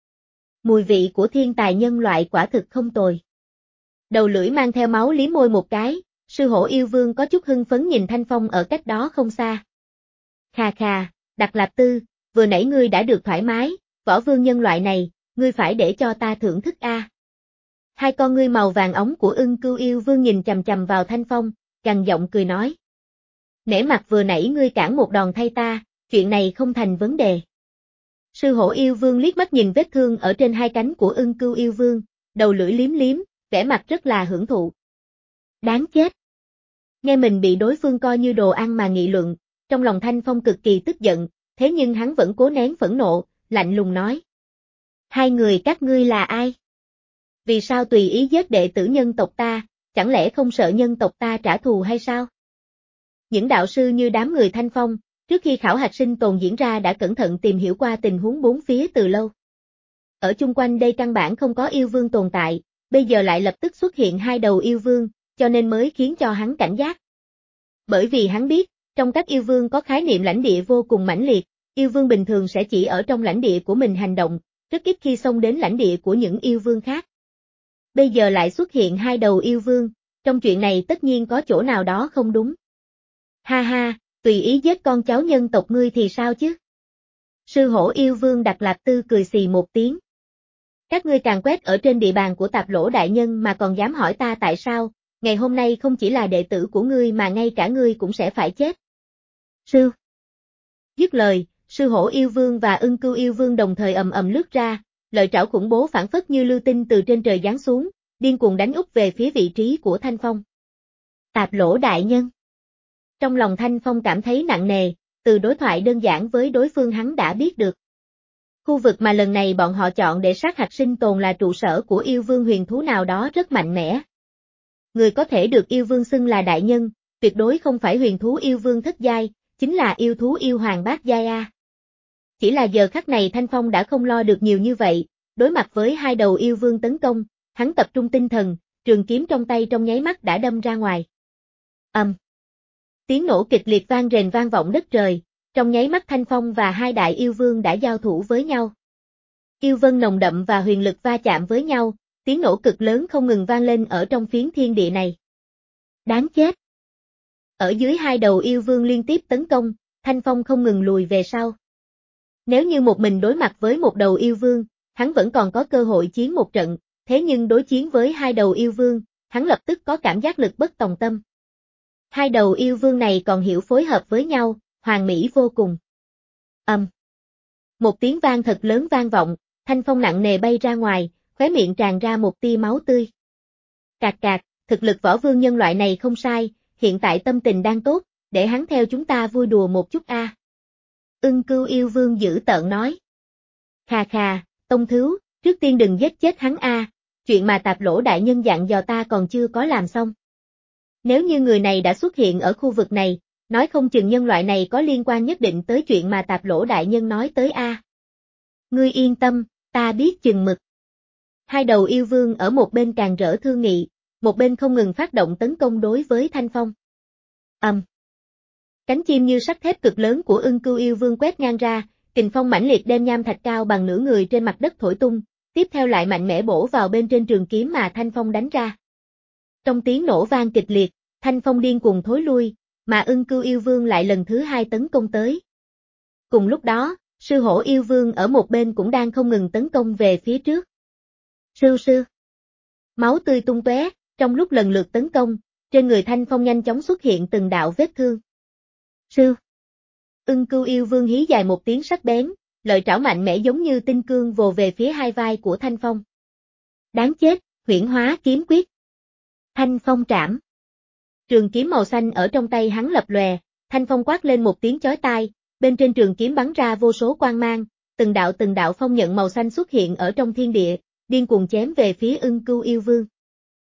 Mùi vị của thiên tài nhân loại quả thực không tồi. Đầu lưỡi mang theo máu liếm môi một cái, sư hổ yêu vương có chút hưng phấn nhìn Thanh Phong ở cách đó không xa. Khà khà, Đặc Lạp Tư, vừa nãy ngươi đã được thoải mái, võ vương nhân loại này, ngươi phải để cho ta thưởng thức a. Hai con ngươi màu vàng óng của Ưng Cưu yêu vương nhìn chằm chằm vào Thanh Phong, gằn giọng cười nói. Nể mặt vừa nãy ngươi cản một đòn thay ta, chuyện này không thành vấn đề. Sư hổ yêu vương liếc mắt nhìn vết thương ở trên hai cánh của Ưng Cưu yêu vương, đầu lưỡi liếm liếm, vẻ mặt rất là hưởng thụ. Đáng chết. Nghe mình bị đối phương coi như đồ ăn mà nghị luận, trong lòng Thanh Phong cực kỳ tức giận, thế nhưng hắn vẫn cố nén phẫn nộ, lạnh lùng nói. Hai người các ngươi là ai? Vì sao tùy ý giết đệ tử nhân tộc ta, chẳng lẽ không sợ nhân tộc ta trả thù hay sao? Những đạo sư như đám người Thanh Phong, trước khi khảo hạch sinh tồn diễn ra đã cẩn thận tìm hiểu qua tình huống bốn phía từ lâu. Ở chung quanh đây căn bản không có yêu vương tồn tại, bây giờ lại lập tức xuất hiện hai đầu yêu vương, cho nên mới khiến cho hắn cảnh giác. Bởi vì hắn biết, trong các yêu vương có khái niệm lãnh địa vô cùng mãnh liệt, yêu vương bình thường sẽ chỉ ở trong lãnh địa của mình hành động, rất ít khi xông đến lãnh địa của những yêu vương khác. Bây giờ lại xuất hiện hai đầu yêu vương, trong chuyện này tất nhiên có chỗ nào đó không đúng. Ha ha, tùy ý giết con cháu nhân tộc ngươi thì sao chứ? Sư hổ yêu vương Đặc Lạp Tư cười xì một tiếng. Các ngươi càng quét ở trên địa bàn của Tạp Lỗ đại nhân mà còn dám hỏi ta tại sao, ngày hôm nay không chỉ là đệ tử của ngươi mà ngay cả ngươi cũng sẽ phải chết. Sư. Dứt lời, sư hổ yêu vương và Ưng Cưu yêu vương đồng thời ầm ầm lướt ra, lợi trảo khủng bố phản phất như lưu tinh từ trên trời giáng xuống, điên cuồng đánh úp về phía vị trí của Thanh Phong. Tạp Lỗ đại nhân. Trong lòng Thanh Phong cảm thấy nặng nề, từ đối thoại đơn giản với đối phương hắn đã biết được. Khu vực mà lần này bọn họ chọn để sát hạch sinh tồn là trụ sở của yêu vương huyền thú nào đó rất mạnh mẽ. Người có thể được yêu vương xưng là đại nhân, tuyệt đối không phải huyền thú yêu vương thất giai, chính là yêu thú yêu hoàng bát giai a. Chỉ là giờ khắc này Thanh Phong đã không lo được nhiều như vậy, đối mặt với hai đầu yêu vương tấn công, hắn tập trung tinh thần, trường kiếm trong tay trong nháy mắt đã đâm ra ngoài. Ầm. Um. Tiếng nổ kịch liệt vang rền vang vọng đất trời, trong nháy mắt Thanh Phong và hai đại yêu vương đã giao thủ với nhau. Yêu vân nồng đậm và huyền lực va chạm với nhau, tiếng nổ cực lớn không ngừng vang lên ở trong phiến thiên địa này. Đáng chết! Ở dưới hai đầu yêu vương liên tiếp tấn công, Thanh Phong không ngừng lùi về sau. Nếu như một mình đối mặt với một đầu yêu vương, hắn vẫn còn có cơ hội chiến một trận, thế nhưng đối chiến với hai đầu yêu vương, hắn lập tức có cảm giác lực bất tòng tâm. Hai đầu yêu vương này còn hiểu phối hợp với nhau, hoàn mỹ vô cùng. Ầm. Um. Một tiếng vang thật lớn vang vọng, Thanh Phong nặng nề bay ra ngoài, khóe miệng tràn ra một tia máu tươi. Cạc cạc, thực lực võ vương nhân loại này không sai, hiện tại tâm tình đang tốt, để hắn theo chúng ta vui đùa một chút a. À. Ưng Cưu yêu vương dữ tợn nói. Khà khà, tông thứu, trước tiên đừng giết chết hắn a, à, chuyện mà Tạp Lỗ đại nhân dặn dò ta còn chưa có làm xong. Nếu như người này đã xuất hiện ở khu vực này, nói không chừng nhân loại này có liên quan nhất định tới chuyện mà Tạp Lỗ đại nhân nói tới a. À. Ngươi yên tâm, ta biết chừng mực. Hai đầu yêu vương ở một bên càng rỡ thương nghị, một bên không ngừng phát động tấn công đối với Thanh Phong. Ầm. Um. Cánh chim như sắt thép cực lớn của Ưng Cưu yêu vương quét ngang ra, kình phong mãnh liệt đem nham thạch cao bằng nửa người trên mặt đất thổi tung, tiếp theo lại mạnh mẽ bổ vào bên trên trường kiếm mà Thanh Phong đánh ra. Trong tiếng nổ vang kịch liệt, Thanh Phong điên cuồng thối lui, mà Ưng Cưu yêu vương lại lần thứ hai tấn công tới. Cùng lúc đó, sư hổ yêu vương ở một bên cũng đang không ngừng tấn công về phía trước. Sư sư. Máu tươi tung tóe, trong lúc lần lượt tấn công, trên người Thanh Phong nhanh chóng xuất hiện từng đạo vết thương. Sư. Ưng Cưu yêu vương hí dài một tiếng sắc bén, lợi trảo mạnh mẽ giống như tinh cương vồ về phía hai vai của Thanh Phong. Đáng chết, huyễn hóa kiếm quyết. Thanh Phong trảm. Trường kiếm màu xanh ở trong tay hắn lập lòe, Thanh Phong quát lên một tiếng chói tai, bên trên trường kiếm bắn ra vô số quang mang, từng đạo từng đạo phong nhận màu xanh xuất hiện ở trong thiên địa, điên cuồng chém về phía Ưng Cưu yêu vương.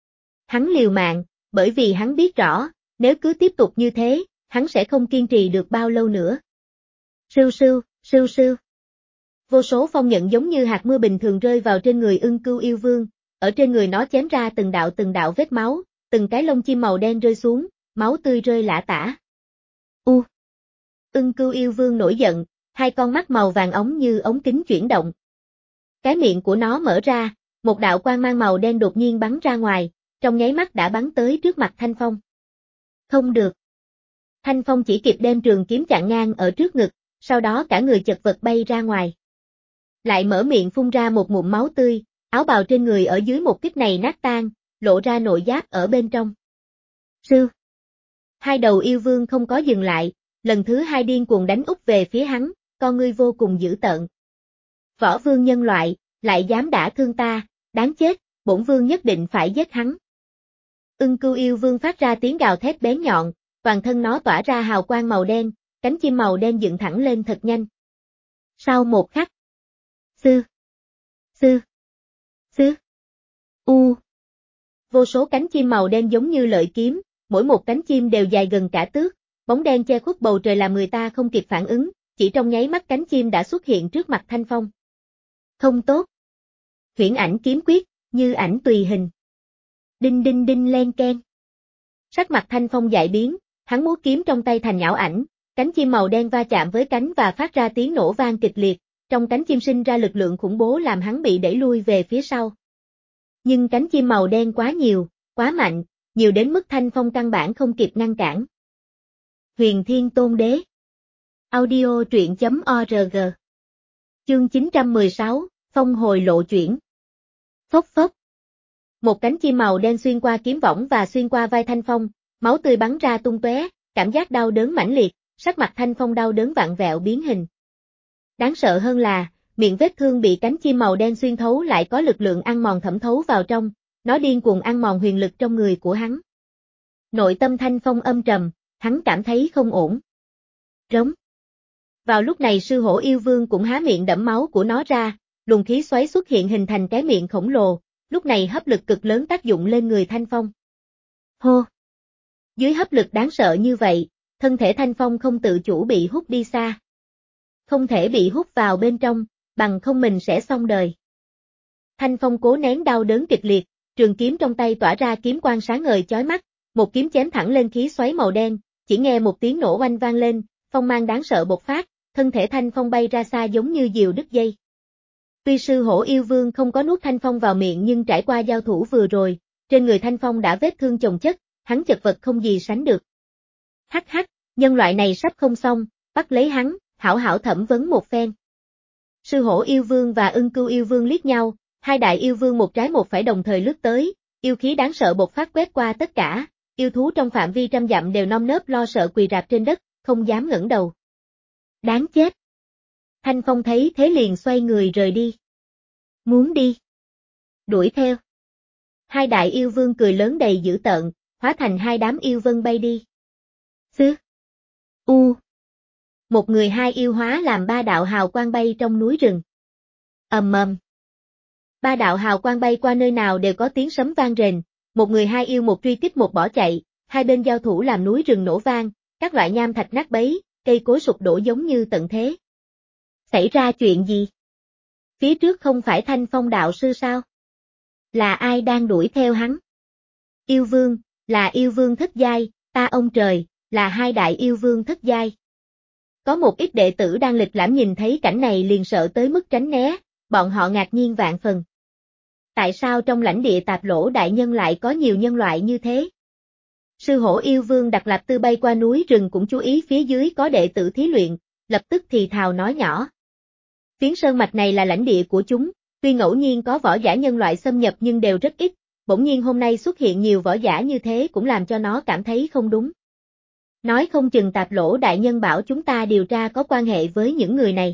Hắn liều mạng, bởi vì hắn biết rõ, nếu cứ tiếp tục như thế, hắn sẽ không kiên trì được bao lâu nữa. Sưu sưu, sưu sưu. Vô số phong nhận giống như hạt mưa bình thường rơi vào trên người Ưng Cưu Yêu Vương, ở trên người nó chém ra từng đạo từng đạo vết máu, từng cái lông chim màu đen rơi xuống, máu tươi rơi lả tả. U. Ưng Cưu Yêu Vương nổi giận, hai con mắt màu vàng ống như ống kính chuyển động. Cái miệng của nó mở ra, một đạo quang mang màu đen đột nhiên bắn ra ngoài, trong nháy mắt đã bắn tới trước mặt Thanh Phong. Không được. Thanh Phong chỉ kịp đem trường kiếm chặn ngang ở trước ngực, sau đó cả người chật vật bay ra ngoài. Lại mở miệng phun ra một ngụm máu tươi, áo bào trên người ở dưới một kích này nát tan, lộ ra nội giáp ở bên trong. Sư. Hai đầu yêu vương không có dừng lại, lần thứ hai điên cuồng đánh úp về phía hắn, con ngươi vô cùng dữ tợn. Võ vương nhân loại, lại dám đả thương ta, đáng chết, bổn vương nhất định phải giết hắn. Ưng Cưu Yêu Vương phát ra tiếng gào thét bén nhọn, toàn thân nó tỏa ra hào quang màu đen, cánh chim màu đen dựng thẳng lên thật nhanh. Sau một khắc. Sư. Sư. Sư. U. Vô số cánh chim màu đen giống như lợi kiếm, mỗi một cánh chim đều dài gần cả tước, bóng đen che khuất bầu trời làm người ta không kịp phản ứng, chỉ trong nháy mắt cánh chim đã xuất hiện trước mặt Thanh Phong. Không tốt. Huyễn ảnh kiếm quyết, như ảnh tùy hình. Đinh đinh đinh len ken. Sắc mặt Thanh Phong dại biến, hắn múa kiếm trong tay thành ảo ảnh, cánh chim màu đen va chạm với cánh và phát ra tiếng nổ vang kịch liệt, trong cánh chim sinh ra lực lượng khủng bố làm hắn bị đẩy lui về phía sau. Nhưng cánh chim màu đen quá nhiều, quá mạnh, nhiều đến mức Thanh Phong căn bản không kịp ngăn cản. Huyền Thiên Tôn Đế. Audio truyện chấm org. Chương chín trăm mười sáu, Phong hồi lộ chuyển. Phốc phốc. Một cánh chim màu đen xuyên qua kiếm võng và xuyên qua vai Thanh Phong, máu tươi bắn ra tung tóe, cảm giác đau đớn mãnh liệt, sắc mặt Thanh Phong đau đớn vặn vẹo biến hình. Đáng sợ hơn là, miệng vết thương bị cánh chim màu đen xuyên thấu lại có lực lượng ăn mòn thẩm thấu vào trong, nó điên cuồng ăn mòn huyền lực trong người của hắn. Nội tâm Thanh Phong âm trầm, hắn cảm thấy không ổn. Rống. Vào lúc này sư hổ yêu vương cũng há miệng đẫm máu của nó ra, luồng khí xoáy xuất hiện hình thành cái miệng khổng lồ, lúc này hấp lực cực lớn tác dụng lên người Thanh Phong. Hô! Dưới hấp lực đáng sợ như vậy, thân thể Thanh Phong không tự chủ bị hút đi xa. Không thể bị hút vào bên trong, bằng không mình sẽ xong đời. Thanh Phong cố nén đau đớn kịch liệt, trường kiếm trong tay tỏa ra kiếm quang sáng ngời chói mắt, một kiếm chém thẳng lên khí xoáy màu đen, chỉ nghe một tiếng nổ oanh vang lên, phong mang đáng sợ bộc phát, thân thể Thanh Phong bay ra xa giống như diều đứt dây. Tuy sư hổ yêu vương không có nuốt Thanh Phong vào miệng nhưng trải qua giao thủ vừa rồi, trên người Thanh Phong đã vết thương chồng chất, hắn chật vật không gì sánh được. Hắc hắc, nhân loại này sắp không xong, bắt lấy hắn, hảo hảo thẩm vấn một phen. Sư hổ yêu vương và Ưng Cưu yêu vương liếc nhau, hai đại yêu vương một trái một phải đồng thời lướt tới, yêu khí đáng sợ bộc phát quét qua tất cả, yêu thú trong phạm vi trăm dặm đều nơm nớp lo sợ quỳ rạp trên đất, không dám ngẩng đầu. Đáng chết. Thanh Phong thấy thế liền xoay người rời đi. Muốn đi. Đuổi theo. Hai đại yêu vương cười lớn đầy dữ tợn, hóa thành hai đám yêu vân bay đi. Xứ. U. Một người hai yêu hóa làm ba đạo hào quang bay trong núi rừng. Ầm ầm. Ba đạo hào quang bay qua nơi nào đều có tiếng sấm vang rền, một người hai yêu một truy kích một bỏ chạy, hai bên giao thủ làm núi rừng nổ vang, các loại nham thạch nát bấy, cây cối sụp đổ giống như tận thế. Xảy ra chuyện gì? Phía trước không phải Thanh Phong đạo sư sao? Là ai đang đuổi theo hắn? Yêu vương, là yêu vương thất giai, ta ông trời, là hai đại yêu vương thất giai. Có một ít đệ tử đang lịch lãm nhìn thấy cảnh này liền sợ tới mức tránh né, bọn họ ngạc nhiên vạn phần. Tại sao trong lãnh địa Tạp Lỗ đại nhân lại có nhiều nhân loại như thế? Sư hổ yêu vương Đặc Lạp Tư bay qua núi rừng cũng chú ý phía dưới có đệ tử thí luyện, lập tức thì thào nói nhỏ. Phiến sơn mạch này là lãnh địa của chúng, tuy ngẫu nhiên có võ giả nhân loại xâm nhập nhưng đều rất ít, bỗng nhiên hôm nay xuất hiện nhiều võ giả như thế cũng làm cho nó cảm thấy không đúng. Nói không chừng Tạp Lỗ đại nhân bảo chúng ta điều tra có quan hệ với những người này.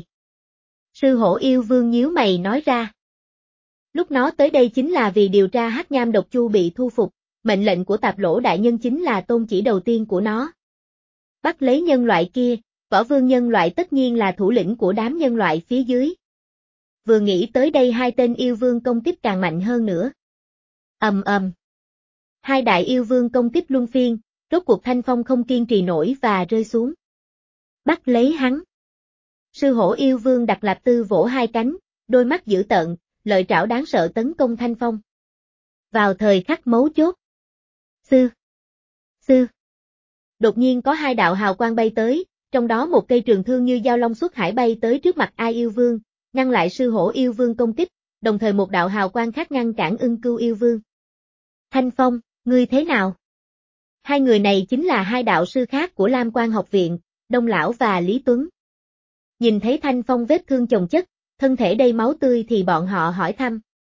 Sư hổ yêu vương nhíu mày nói ra. Lúc nó tới đây chính là vì điều tra hắc nham độc chu bị thu phục, mệnh lệnh của Tạp Lỗ đại nhân chính là tôn chỉ đầu tiên của nó. Bắt lấy nhân loại kia, võ vương nhân loại tất nhiên là thủ lĩnh của đám nhân loại phía dưới. Vừa nghĩ tới đây hai tên yêu vương công kích càng mạnh hơn nữa. Ầm ầm. Hai đại yêu vương công kích luân phiên, rốt cuộc Thanh Phong không kiên trì nổi và rơi xuống. Bắt lấy hắn. Sư hổ yêu vương Đặc Lạp Tư vỗ hai cánh, đôi mắt dữ tợn, lợi trảo đáng sợ tấn công Thanh Phong. Vào thời khắc mấu chốt. Sư. Sư. Đột nhiên có hai đạo hào quang bay tới, trong đó một cây trường thương như dao long xuất hải bay tới trước mặt Ai yêu vương, ngăn lại sư hổ yêu vương công kích, đồng thời một đạo hào quang khác ngăn cản Ưng Cưu yêu vương. Thanh Phong, ngươi thế nào? Hai người này chính là hai đạo sư khác của Lam Quan học viện, Đông Lão và Lý Tuấn. Nhìn thấy Thanh Phong vết thương chồng chất, thân thể đầy máu tươi thì bọn họ hỏi thăm.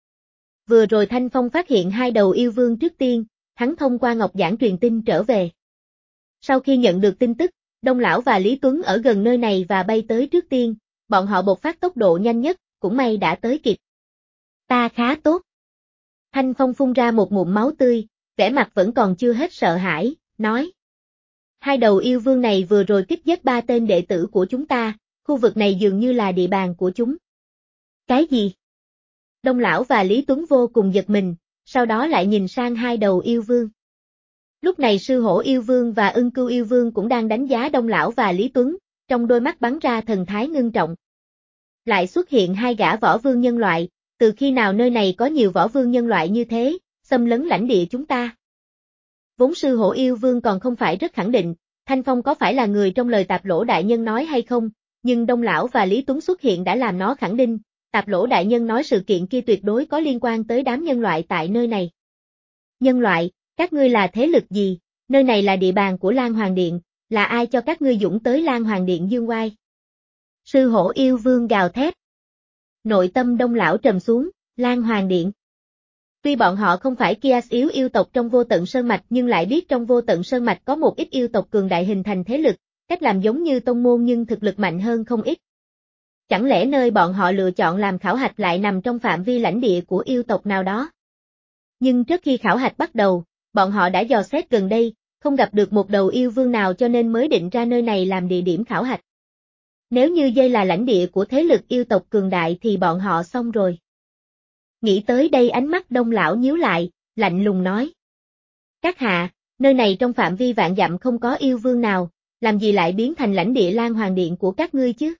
Vừa rồi Thanh Phong phát hiện hai đầu yêu vương trước tiên, hắn thông qua ngọc giản truyền tin trở về. Sau khi nhận được tin tức, Đông Lão và Lý Tuấn ở gần nơi này và bay tới trước tiên, bọn họ bộc phát tốc độ nhanh nhất, cũng may đã tới kịp. Ta khá tốt. Thanh Phong phun ra một ngụm máu tươi, vẻ mặt vẫn còn chưa hết sợ hãi, nói. Hai đầu yêu vương này vừa rồi kích giết ba tên đệ tử của chúng ta, khu vực này dường như là địa bàn của chúng. Cái gì? Đông Lão và Lý Tuấn vô cùng giật mình, sau đó lại nhìn sang hai đầu yêu vương. Lúc này sư hổ yêu vương và Ưng Cưu yêu vương cũng đang đánh giá Đông Lão và Lý Tuấn, trong đôi mắt bắn ra thần thái ngưng trọng. Lại xuất hiện hai gã võ vương nhân loại, từ khi nào nơi này có nhiều võ vương nhân loại như thế, xâm lấn lãnh địa chúng ta. Vốn sư hổ yêu vương còn không phải rất khẳng định, Thanh Phong có phải là người trong lời Tạp Lỗ đại nhân nói hay không, nhưng Đông Lão và Lý Tuấn xuất hiện đã làm nó khẳng định, Tạp Lỗ đại nhân nói sự kiện kia tuyệt đối có liên quan tới đám nhân loại tại nơi này. Nhân loại, các ngươi là thế lực gì? Nơi này là địa bàn của Lan Hoàng Điện, là ai cho các ngươi dũng tới Lan Hoàng Điện dương oai? Sư hổ yêu vương gào thét. Nội tâm Đông Lão trầm xuống, Lan Hoàng Điện. Tuy bọn họ không phải Kias yếu yêu tộc trong Vô Tận Sơn Mạch nhưng lại biết trong Vô Tận Sơn Mạch có một ít yêu tộc cường đại hình thành thế lực, cách làm giống như tông môn nhưng thực lực mạnh hơn không ít. Chẳng lẽ nơi bọn họ lựa chọn làm khảo hạch lại nằm trong phạm vi lãnh địa của yêu tộc nào đó? Nhưng trước khi khảo hạch bắt đầu, bọn họ đã dò xét gần đây, không gặp được một đầu yêu vương nào cho nên mới định ra nơi này làm địa điểm khảo hạch. Nếu như đây là lãnh địa của thế lực yêu tộc cường đại thì bọn họ xong rồi. Nghĩ tới đây ánh mắt Đông Lão nhíu lại, lạnh lùng nói. Các hạ, nơi này trong phạm vi vạn dặm không có yêu vương nào, làm gì lại biến thành lãnh địa Lan Hoàng Điện của các ngươi chứ?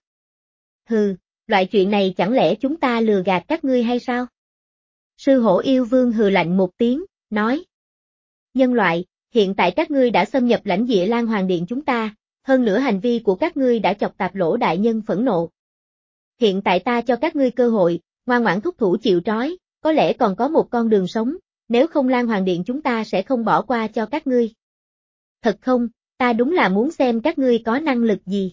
Hừ, loại chuyện này chẳng lẽ chúng ta lừa gạt các ngươi hay sao? Sư hổ yêu vương hừ lạnh một tiếng, nói. Nhân loại, hiện tại các ngươi đã xâm nhập lãnh địa Lan Hoàng Điện chúng ta, hơn nữa hành vi của các ngươi đã chọc Tạp Lỗ đại nhân phẫn nộ. Hiện tại ta cho các ngươi cơ hội, ngoan ngoãn thúc thủ chịu trói, có lẽ còn có một con đường sống, nếu không Lan Hoàng Điện chúng ta sẽ không bỏ qua cho các ngươi. Thật không, ta đúng là muốn xem các ngươi có năng lực gì.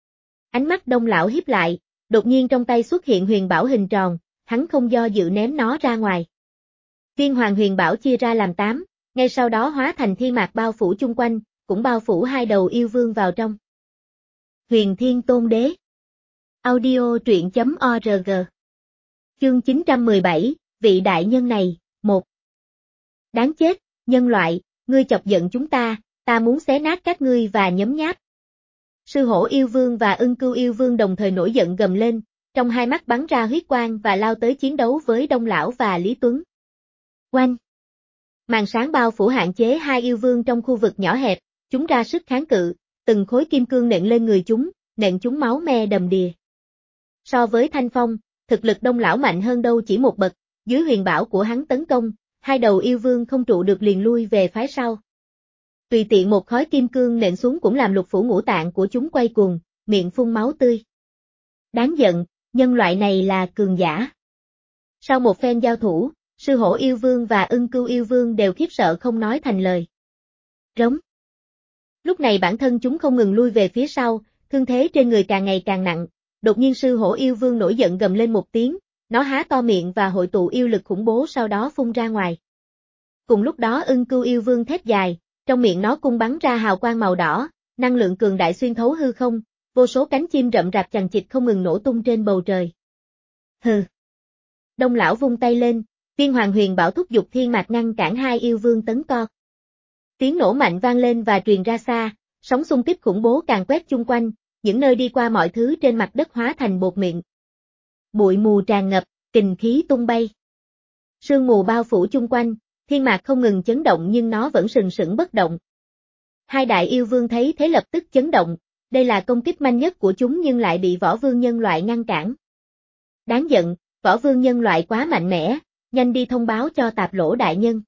Ánh mắt Đông Lão híp lại, đột nhiên trong tay xuất hiện huyền bảo hình tròn, hắn không do dự ném nó ra ngoài. Viên hoàng huyền bảo chia ra làm tám, ngay sau đó hóa thành thiên mạc bao phủ chung quanh, cũng bao phủ hai đầu yêu vương vào trong. Huyền Thiên Tôn Đế. Audio truyện chấm org. Chương chín trăm mười bảy, vị đại nhân này, một. Đáng chết, nhân loại, ngươi chọc giận chúng ta, ta muốn xé nát các ngươi và nhấm nháp. Sư hổ yêu vương và Ưng Cưu yêu vương đồng thời nổi giận gầm lên, trong hai mắt bắn ra huyết quang và lao tới chiến đấu với Đông Lão và Lý Tuấn. Oanh! Màn sáng bao phủ hạn chế hai yêu vương trong khu vực nhỏ hẹp, chúng ra sức kháng cự, từng khối kim cương nện lên người chúng, nện chúng máu me đầm đìa. So với Thanh Phong, thực lực Đông Lão mạnh hơn đâu chỉ một bậc, dưới huyền bảo của hắn tấn công, hai đầu yêu vương không trụ được liền lui về phái sau. Tùy tiện một khối kim cương nện xuống cũng làm lục phủ ngũ tạng của chúng quay cuồng, miệng phun máu tươi. Đáng giận, nhân loại này là cường giả. Sau một phen giao thủ, sư hổ yêu vương và Ưng Cưu yêu vương đều khiếp sợ không nói thành lời. Rống. Lúc này bản thân chúng không ngừng lui về phía sau, thương thế trên người càng ngày càng nặng, đột nhiên sư hổ yêu vương nổi giận gầm lên một tiếng, nó há to miệng và hội tụ yêu lực khủng bố sau đó phun ra ngoài. Cùng lúc đó Ưng Cưu yêu vương thét dài, trong miệng nó cung bắn ra hào quang màu đỏ, năng lượng cường đại xuyên thấu hư không, vô số cánh chim rậm rạp chằng chịt không ngừng nổ tung trên bầu trời. Hừ. Đông Lão vung tay lên, viên hoàng huyền bảo thúc giục thiên mạc ngăn cản hai yêu vương tấn co. Tiếng nổ mạnh vang lên và truyền ra xa, sóng xung kích khủng bố càng quét chung quanh, những nơi đi qua mọi thứ trên mặt đất hóa thành bột mịn. Bụi mù tràn ngập, kình khí tung bay. Sương mù bao phủ chung quanh, thiên mạc không ngừng chấn động nhưng nó vẫn sừng sững bất động. Hai đại yêu vương thấy thế lập tức chấn động, đây là công kích manh nhất của chúng nhưng lại bị võ vương nhân loại ngăn cản. Đáng giận, võ vương nhân loại quá mạnh mẽ, nhanh đi thông báo cho Tạp Lỗ đại nhân.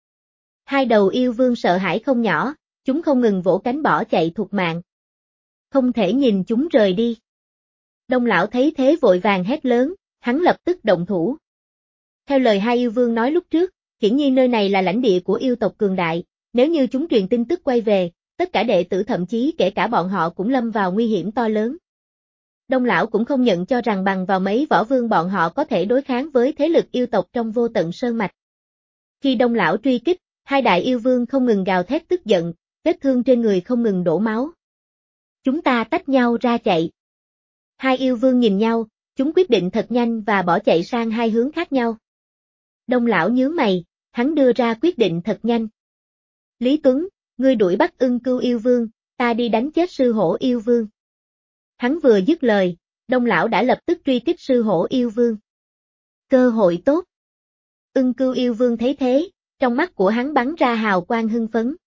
Hai đầu yêu vương sợ hãi không nhỏ, chúng không ngừng vỗ cánh bỏ chạy thục mạng. Không thể nhìn chúng rời đi. Đông lão thấy thế vội vàng hét lớn, hắn lập tức động thủ. Theo lời hai yêu vương nói lúc trước, hiển nhiên nơi này là lãnh địa của yêu tộc cường đại, nếu như chúng truyền tin tức quay về, tất cả đệ tử thậm chí kể cả bọn họ cũng lâm vào nguy hiểm to lớn. Đông lão cũng không nhận cho rằng bằng vào mấy võ vương bọn họ có thể đối kháng với thế lực yêu tộc trong vô tận sơn mạch. Khi đông lão truy kích, hai đại yêu vương không ngừng gào thét tức giận, vết thương trên người không ngừng đổ máu. Chúng ta tách nhau ra chạy. Hai yêu vương nhìn nhau, chúng quyết định thật nhanh và bỏ chạy sang hai hướng khác nhau. Đông lão nhướng mày, hắn đưa ra quyết định thật nhanh. Lý Tuấn, ngươi đuổi bắt Ưng Cưu yêu vương, ta đi đánh chết sư hổ yêu vương. Hắn vừa dứt lời, đông lão đã lập tức truy kích sư hổ yêu vương. Cơ hội tốt. Ưng Cưu yêu vương thấy thế, trong mắt của hắn bắn ra hào quang hưng phấn.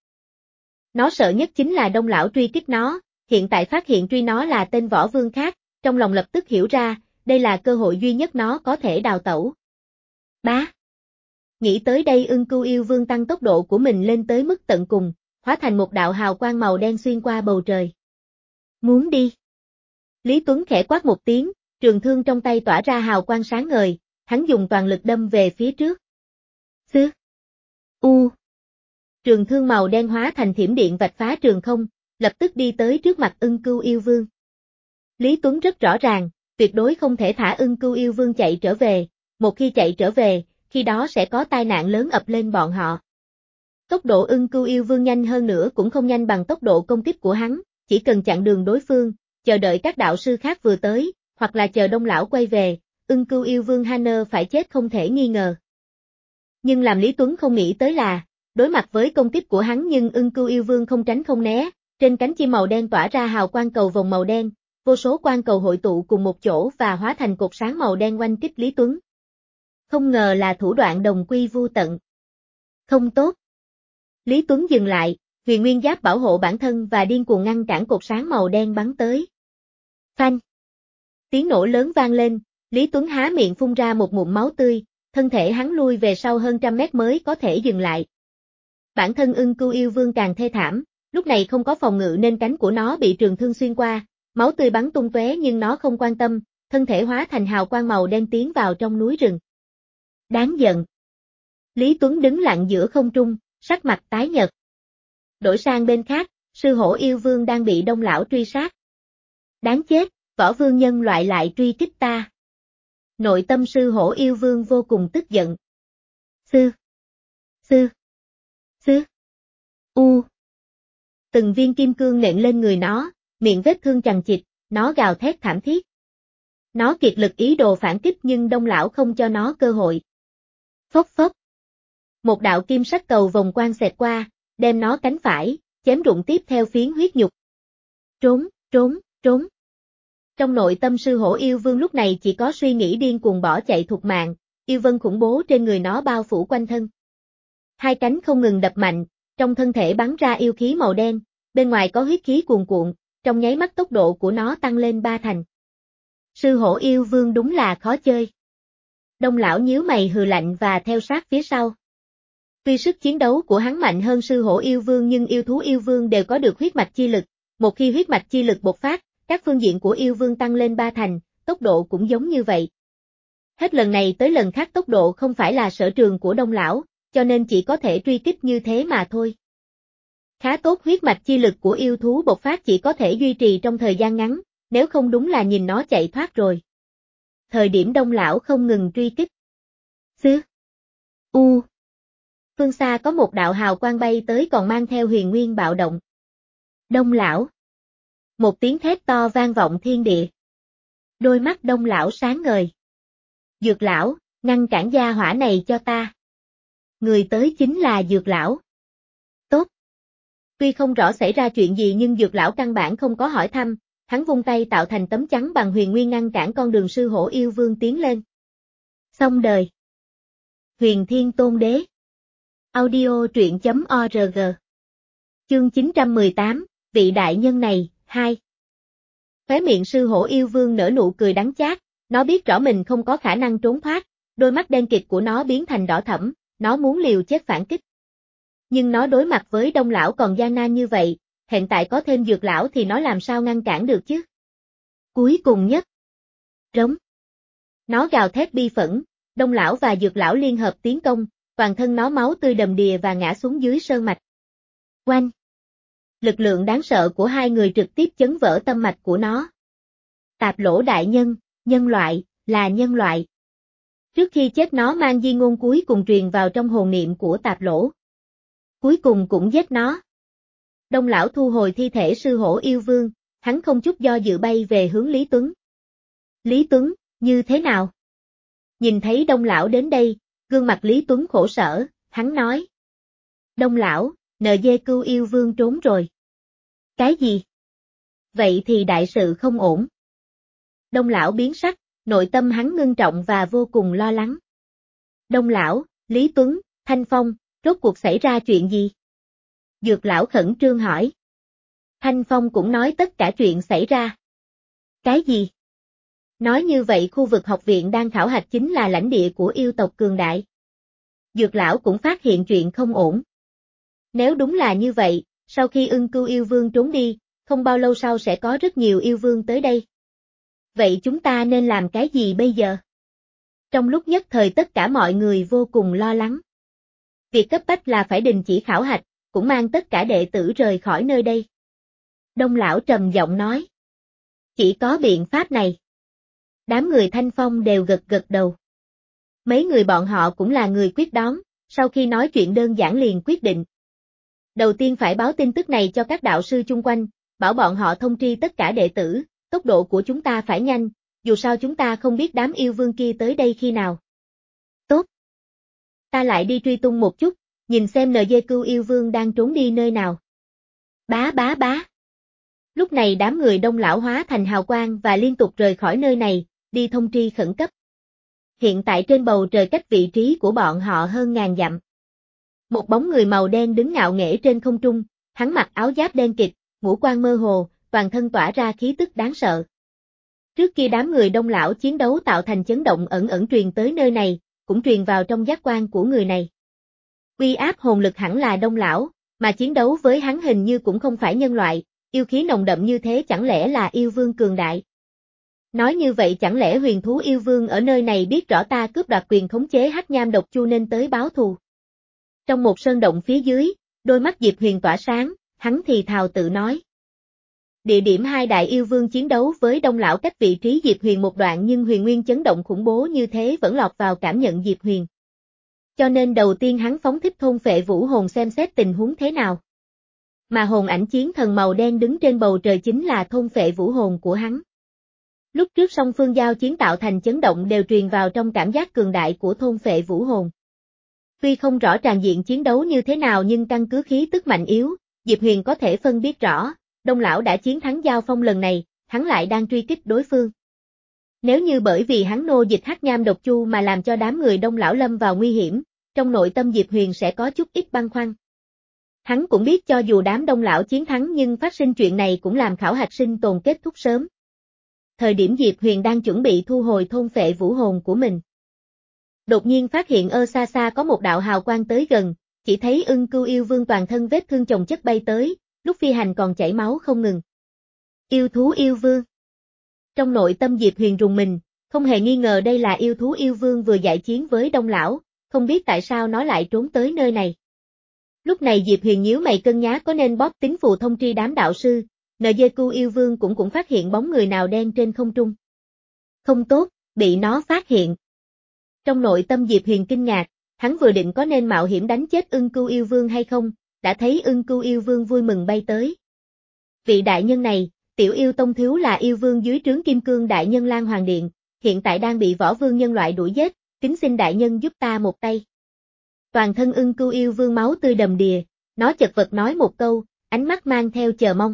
Nó sợ nhất chính là đông lão truy kích nó, hiện tại phát hiện truy nó là tên võ vương khác, trong lòng lập tức hiểu ra, đây là cơ hội duy nhất nó có thể đào tẩu. Bá. Nghĩ tới đây Ưng Cưu yêu vương tăng tốc độ của mình lên tới mức tận cùng, hóa thành một đạo hào quang màu đen xuyên qua bầu trời. Muốn đi. Lý Tuấn khẽ quát một tiếng, trường thương trong tay tỏa ra hào quang sáng ngời, hắn dùng toàn lực đâm về phía trước. Xứ. U. Trường thương màu đen hóa thành thiểm điện vạch phá trường không, lập tức đi tới trước mặt Ưng Cưu yêu vương. Lý Tuấn rất rõ ràng, tuyệt đối không thể thả Ưng Cưu yêu vương chạy trở về, một khi chạy trở về, khi đó sẽ có tai nạn lớn ập lên bọn họ. Tốc độ Ưng Cưu yêu vương nhanh hơn nữa cũng không nhanh bằng tốc độ công kích của hắn, chỉ cần chặn đường đối phương, chờ đợi các đạo sư khác vừa tới, hoặc là chờ đông lão quay về, Ưng Cưu yêu vương Hanner phải chết không thể nghi ngờ. Nhưng làm Lý Tuấn không nghĩ tới là, đối mặt với công kích của hắn nhưng Ưng Cưu yêu vương không tránh không né, trên cánh chim màu đen tỏa ra hào quang cầu vòng màu đen, vô số quang cầu hội tụ cùng một chỗ và hóa thành cột sáng màu đen oanh kích Lý Tuấn. Không ngờ là thủ đoạn đồng quy vu tận. Không tốt. Lý Tuấn dừng lại, huyền nguyên giáp bảo hộ bản thân và điên cuồng ngăn cản cột sáng màu đen bắn tới. Phanh. Tiếng nổ lớn vang lên, Lý Tuấn há miệng phun ra một ngụm máu tươi, thân thể hắn lui về sau hơn trăm mét mới có thể dừng lại. Bản thân Ưng Cưu yêu vương càng thê thảm, lúc này không có phòng ngự nên cánh của nó bị trường thương xuyên qua, máu tươi bắn tung tóe nhưng nó không quan tâm, thân thể hóa thành hào quang màu đen tiến vào trong núi rừng. Đáng giận. Lý Tuấn đứng lặng giữa không trung, sắc mặt tái nhợt. Đổi sang bên khác, sư hổ yêu vương đang bị đông lão truy sát. Đáng chết, võ vương nhân loại lại truy kích ta. Nội tâm sư hổ yêu vương vô cùng tức giận. Sư. Sư. Sư. U. Từng viên kim cương nện lên người nó, miệng vết thương chằng chịt, nó gào thét thảm thiết. Nó kiệt lực ý đồ phản kích nhưng đông lão không cho nó cơ hội. Phốc phốc. Một đạo kim sắc cầu vòng quang xẹt qua, đem nó cánh phải, chém rụng tiếp theo phiến huyết nhục. Trốn, trốn, trốn. Trong nội tâm sư hổ yêu vương lúc này chỉ có suy nghĩ điên cuồng bỏ chạy thục mạng, yêu vân khủng bố trên người nó bao phủ quanh thân. Hai cánh không ngừng đập mạnh, trong thân thể bắn ra yêu khí màu đen, bên ngoài có huyết khí cuồn cuộn, trong nháy mắt tốc độ của nó tăng lên ba thành. Sư hổ yêu vương đúng là khó chơi. Đông lão nhíu mày hừ lạnh và theo sát phía sau. Tuy sức chiến đấu của hắn mạnh hơn sư hổ yêu vương nhưng yêu thú yêu vương đều có được huyết mạch chi lực, một khi huyết mạch chi lực bộc phát, các phương diện của yêu vương tăng lên ba thành, tốc độ cũng giống như vậy. Hết lần này tới lần khác tốc độ không phải là sở trường của đông lão, cho nên chỉ có thể truy kích như thế mà thôi. Khá tốt huyết mạch chi lực của yêu thú bộc phát chỉ có thể duy trì trong thời gian ngắn, nếu không đúng là nhìn nó chạy thoát rồi. Thời điểm đông lão không ngừng truy kích. Xứ. U. Phương xa có một đạo hào quang bay tới còn mang theo huyền nguyên bạo động. Đông lão. Một tiếng thét to vang vọng thiên địa. Đôi mắt đông lão sáng ngời. Dược lão, ngăn cản gia hỏa này cho ta. Người tới chính là dược lão. Tốt. Tuy không rõ xảy ra chuyện gì nhưng dược lão căn bản không có hỏi thăm, hắn vung tay tạo thành tấm chắn bằng huyền nguyên ngăn cản con đường sư hổ yêu vương tiến lên. Xong đời. Huyền Thiên Tôn Đế. Audio truyện chấm org. Chương chín trăm mười tám, vị đại nhân này, hai. Khóe miệng sư hổ yêu vương nở nụ cười đắng chát, nó biết rõ mình không có khả năng trốn thoát, đôi mắt đen kịt của nó biến thành đỏ thẫm, nó muốn liều chết phản kích. Nhưng nó đối mặt với Đông lão còn gian nan như vậy, hiện tại có thêm Dược lão thì nó làm sao ngăn cản được chứ? Cuối cùng nhất. Rống. Nó gào thét bi phẫn, Đông lão và Dược lão liên hợp tiến công, toàn thân nó máu tươi đầm đìa và ngã xuống dưới sơn mạch. Oanh! Lực lượng đáng sợ của hai người trực tiếp chấn vỡ tâm mạch của nó. Tạp lỗ đại nhân, nhân loại, là nhân loại. Trước khi chết nó mang di ngôn cuối cùng truyền vào trong hồn niệm của tạp lỗ. Cuối cùng cũng giết nó. Đông lão thu hồi thi thể sư hổ yêu vương, hắn không chút do dự bay về hướng Lý Tuấn. Lý Tuấn, như thế nào? Nhìn thấy Đông lão đến đây, gương mặt Lý Tuấn khổ sở, hắn nói. Đông lão, nờ dê cưu yêu vương trốn rồi. Cái gì? Vậy thì đại sự không ổn. Đông lão biến sắc, nội tâm hắn ngưng trọng và vô cùng lo lắng. Đông lão, Lý Tuấn, Thanh Phong, rốt cuộc xảy ra chuyện gì? Dược lão khẩn trương hỏi. Thanh Phong cũng nói tất cả chuyện xảy ra. Cái gì? Nói như vậy khu vực học viện đang khảo hạch chính là lãnh địa của yêu tộc cường đại. Dược lão cũng phát hiện chuyện không ổn. Nếu đúng là như vậy, sau khi ưng cưu yêu vương trốn đi, không bao lâu sau sẽ có rất nhiều yêu vương tới đây. Vậy chúng ta nên làm cái gì bây giờ? Trong lúc nhất thời tất cả mọi người vô cùng lo lắng. Việc cấp bách là phải đình chỉ khảo hạch, cũng mang tất cả đệ tử rời khỏi nơi đây. Đông lão trầm giọng nói. Chỉ có biện pháp này. Đám người Thanh Phong đều gật gật đầu. Mấy người bọn họ cũng là người quyết đoán, sau khi nói chuyện đơn giản liền quyết định. Đầu tiên phải báo tin tức này cho các đạo sư chung quanh, bảo bọn họ thông tri tất cả đệ tử, tốc độ của chúng ta phải nhanh, dù sao chúng ta không biết đám yêu vương kia tới đây khi nào. Tốt. Ta lại đi truy tung một chút, nhìn xem nờ dê cưu yêu vương đang trốn đi nơi nào. Bá bá bá. Lúc này đám người Đông lão hóa thành hào quang và liên tục rời khỏi nơi này, đi thông tri khẩn cấp. Hiện tại trên bầu trời cách vị trí của bọn họ hơn ngàn dặm. Một bóng người màu đen đứng ngạo nghễ trên không trung, hắn mặc áo giáp đen kịt, ngũ quan mơ hồ, toàn thân tỏa ra khí tức đáng sợ. Trước kia đám người Đông lão chiến đấu tạo thành chấn động ẩn ẩn truyền tới nơi này, cũng truyền vào trong giác quan của người này. Uy áp hồn lực hẳn là Đông lão, mà chiến đấu với hắn hình như cũng không phải nhân loại, yêu khí nồng đậm như thế chẳng lẽ là yêu vương cường đại. Nói như vậy chẳng lẽ huyền thú yêu vương ở nơi này biết rõ ta cướp đoạt quyền khống chế hắc nham độc chu nên tới báo thù. Trong một sơn động phía dưới, đôi mắt Diệp Huyền tỏa sáng, hắn thì thào tự nói. Địa điểm hai đại yêu vương chiến đấu với Đông lão cách vị trí Diệp Huyền một đoạn nhưng huyền nguyên chấn động khủng bố như thế vẫn lọt vào cảm nhận Diệp Huyền. Cho nên đầu tiên hắn phóng thích thôn phệ vũ hồn xem xét tình huống thế nào. Mà hồn ảnh chiến thần màu đen đứng trên bầu trời chính là thôn phệ vũ hồn của hắn. Lúc trước song phương giao chiến tạo thành chấn động đều truyền vào trong cảm giác cường đại của thôn phệ vũ hồn. Tuy không rõ tràn diện chiến đấu như thế nào nhưng căn cứ khí tức mạnh yếu, Diệp Huyền có thể phân biết rõ, Đông lão đã chiến thắng giao phong lần này, hắn lại đang truy kích đối phương. Nếu như bởi vì hắn nô dịch hắc nham độc chu mà làm cho đám người Đông lão lâm vào nguy hiểm, trong nội tâm Diệp Huyền sẽ có chút ít băn khoăn. Hắn cũng biết cho dù đám Đông lão chiến thắng nhưng phát sinh chuyện này cũng làm khảo hạch sinh tồn kết thúc sớm. Thời điểm Diệp Huyền đang chuẩn bị thu hồi thôn phệ vũ hồn của mình. Đột nhiên phát hiện ở xa xa có một đạo hào quang tới gần, chỉ thấy ưng cưu yêu vương toàn thân vết thương chồng chất bay tới, lúc phi hành còn chảy máu không ngừng. Yêu thú yêu vương. Trong nội tâm Diệp Huyền rùng mình, không hề nghi ngờ đây là yêu thú yêu vương vừa giải chiến với Đông lão, không biết tại sao nó lại trốn tới nơi này. Lúc này Diệp Huyền nhíu mày cân nhắc có nên bóp tín phù thông tri đám đạo sư, nờ dê cưu yêu vương cũng cũng phát hiện bóng người nào đen trên không trung. Không tốt, bị nó phát hiện. Trong nội tâm Diệp Huyền kinh ngạc, hắn vừa định có nên mạo hiểm đánh chết ưng cưu yêu vương hay không, đã thấy ưng cưu yêu vương vui mừng bay tới. Vị đại nhân này, tiểu yêu tông thiếu là yêu vương dưới trướng kim cương đại nhân Lan Hoàng Điện, hiện tại đang bị võ vương nhân loại đuổi giết, kính xin đại nhân giúp ta một tay. Toàn thân ưng cưu yêu vương máu tươi đầm đìa, nó chật vật nói một câu, ánh mắt mang theo chờ mong.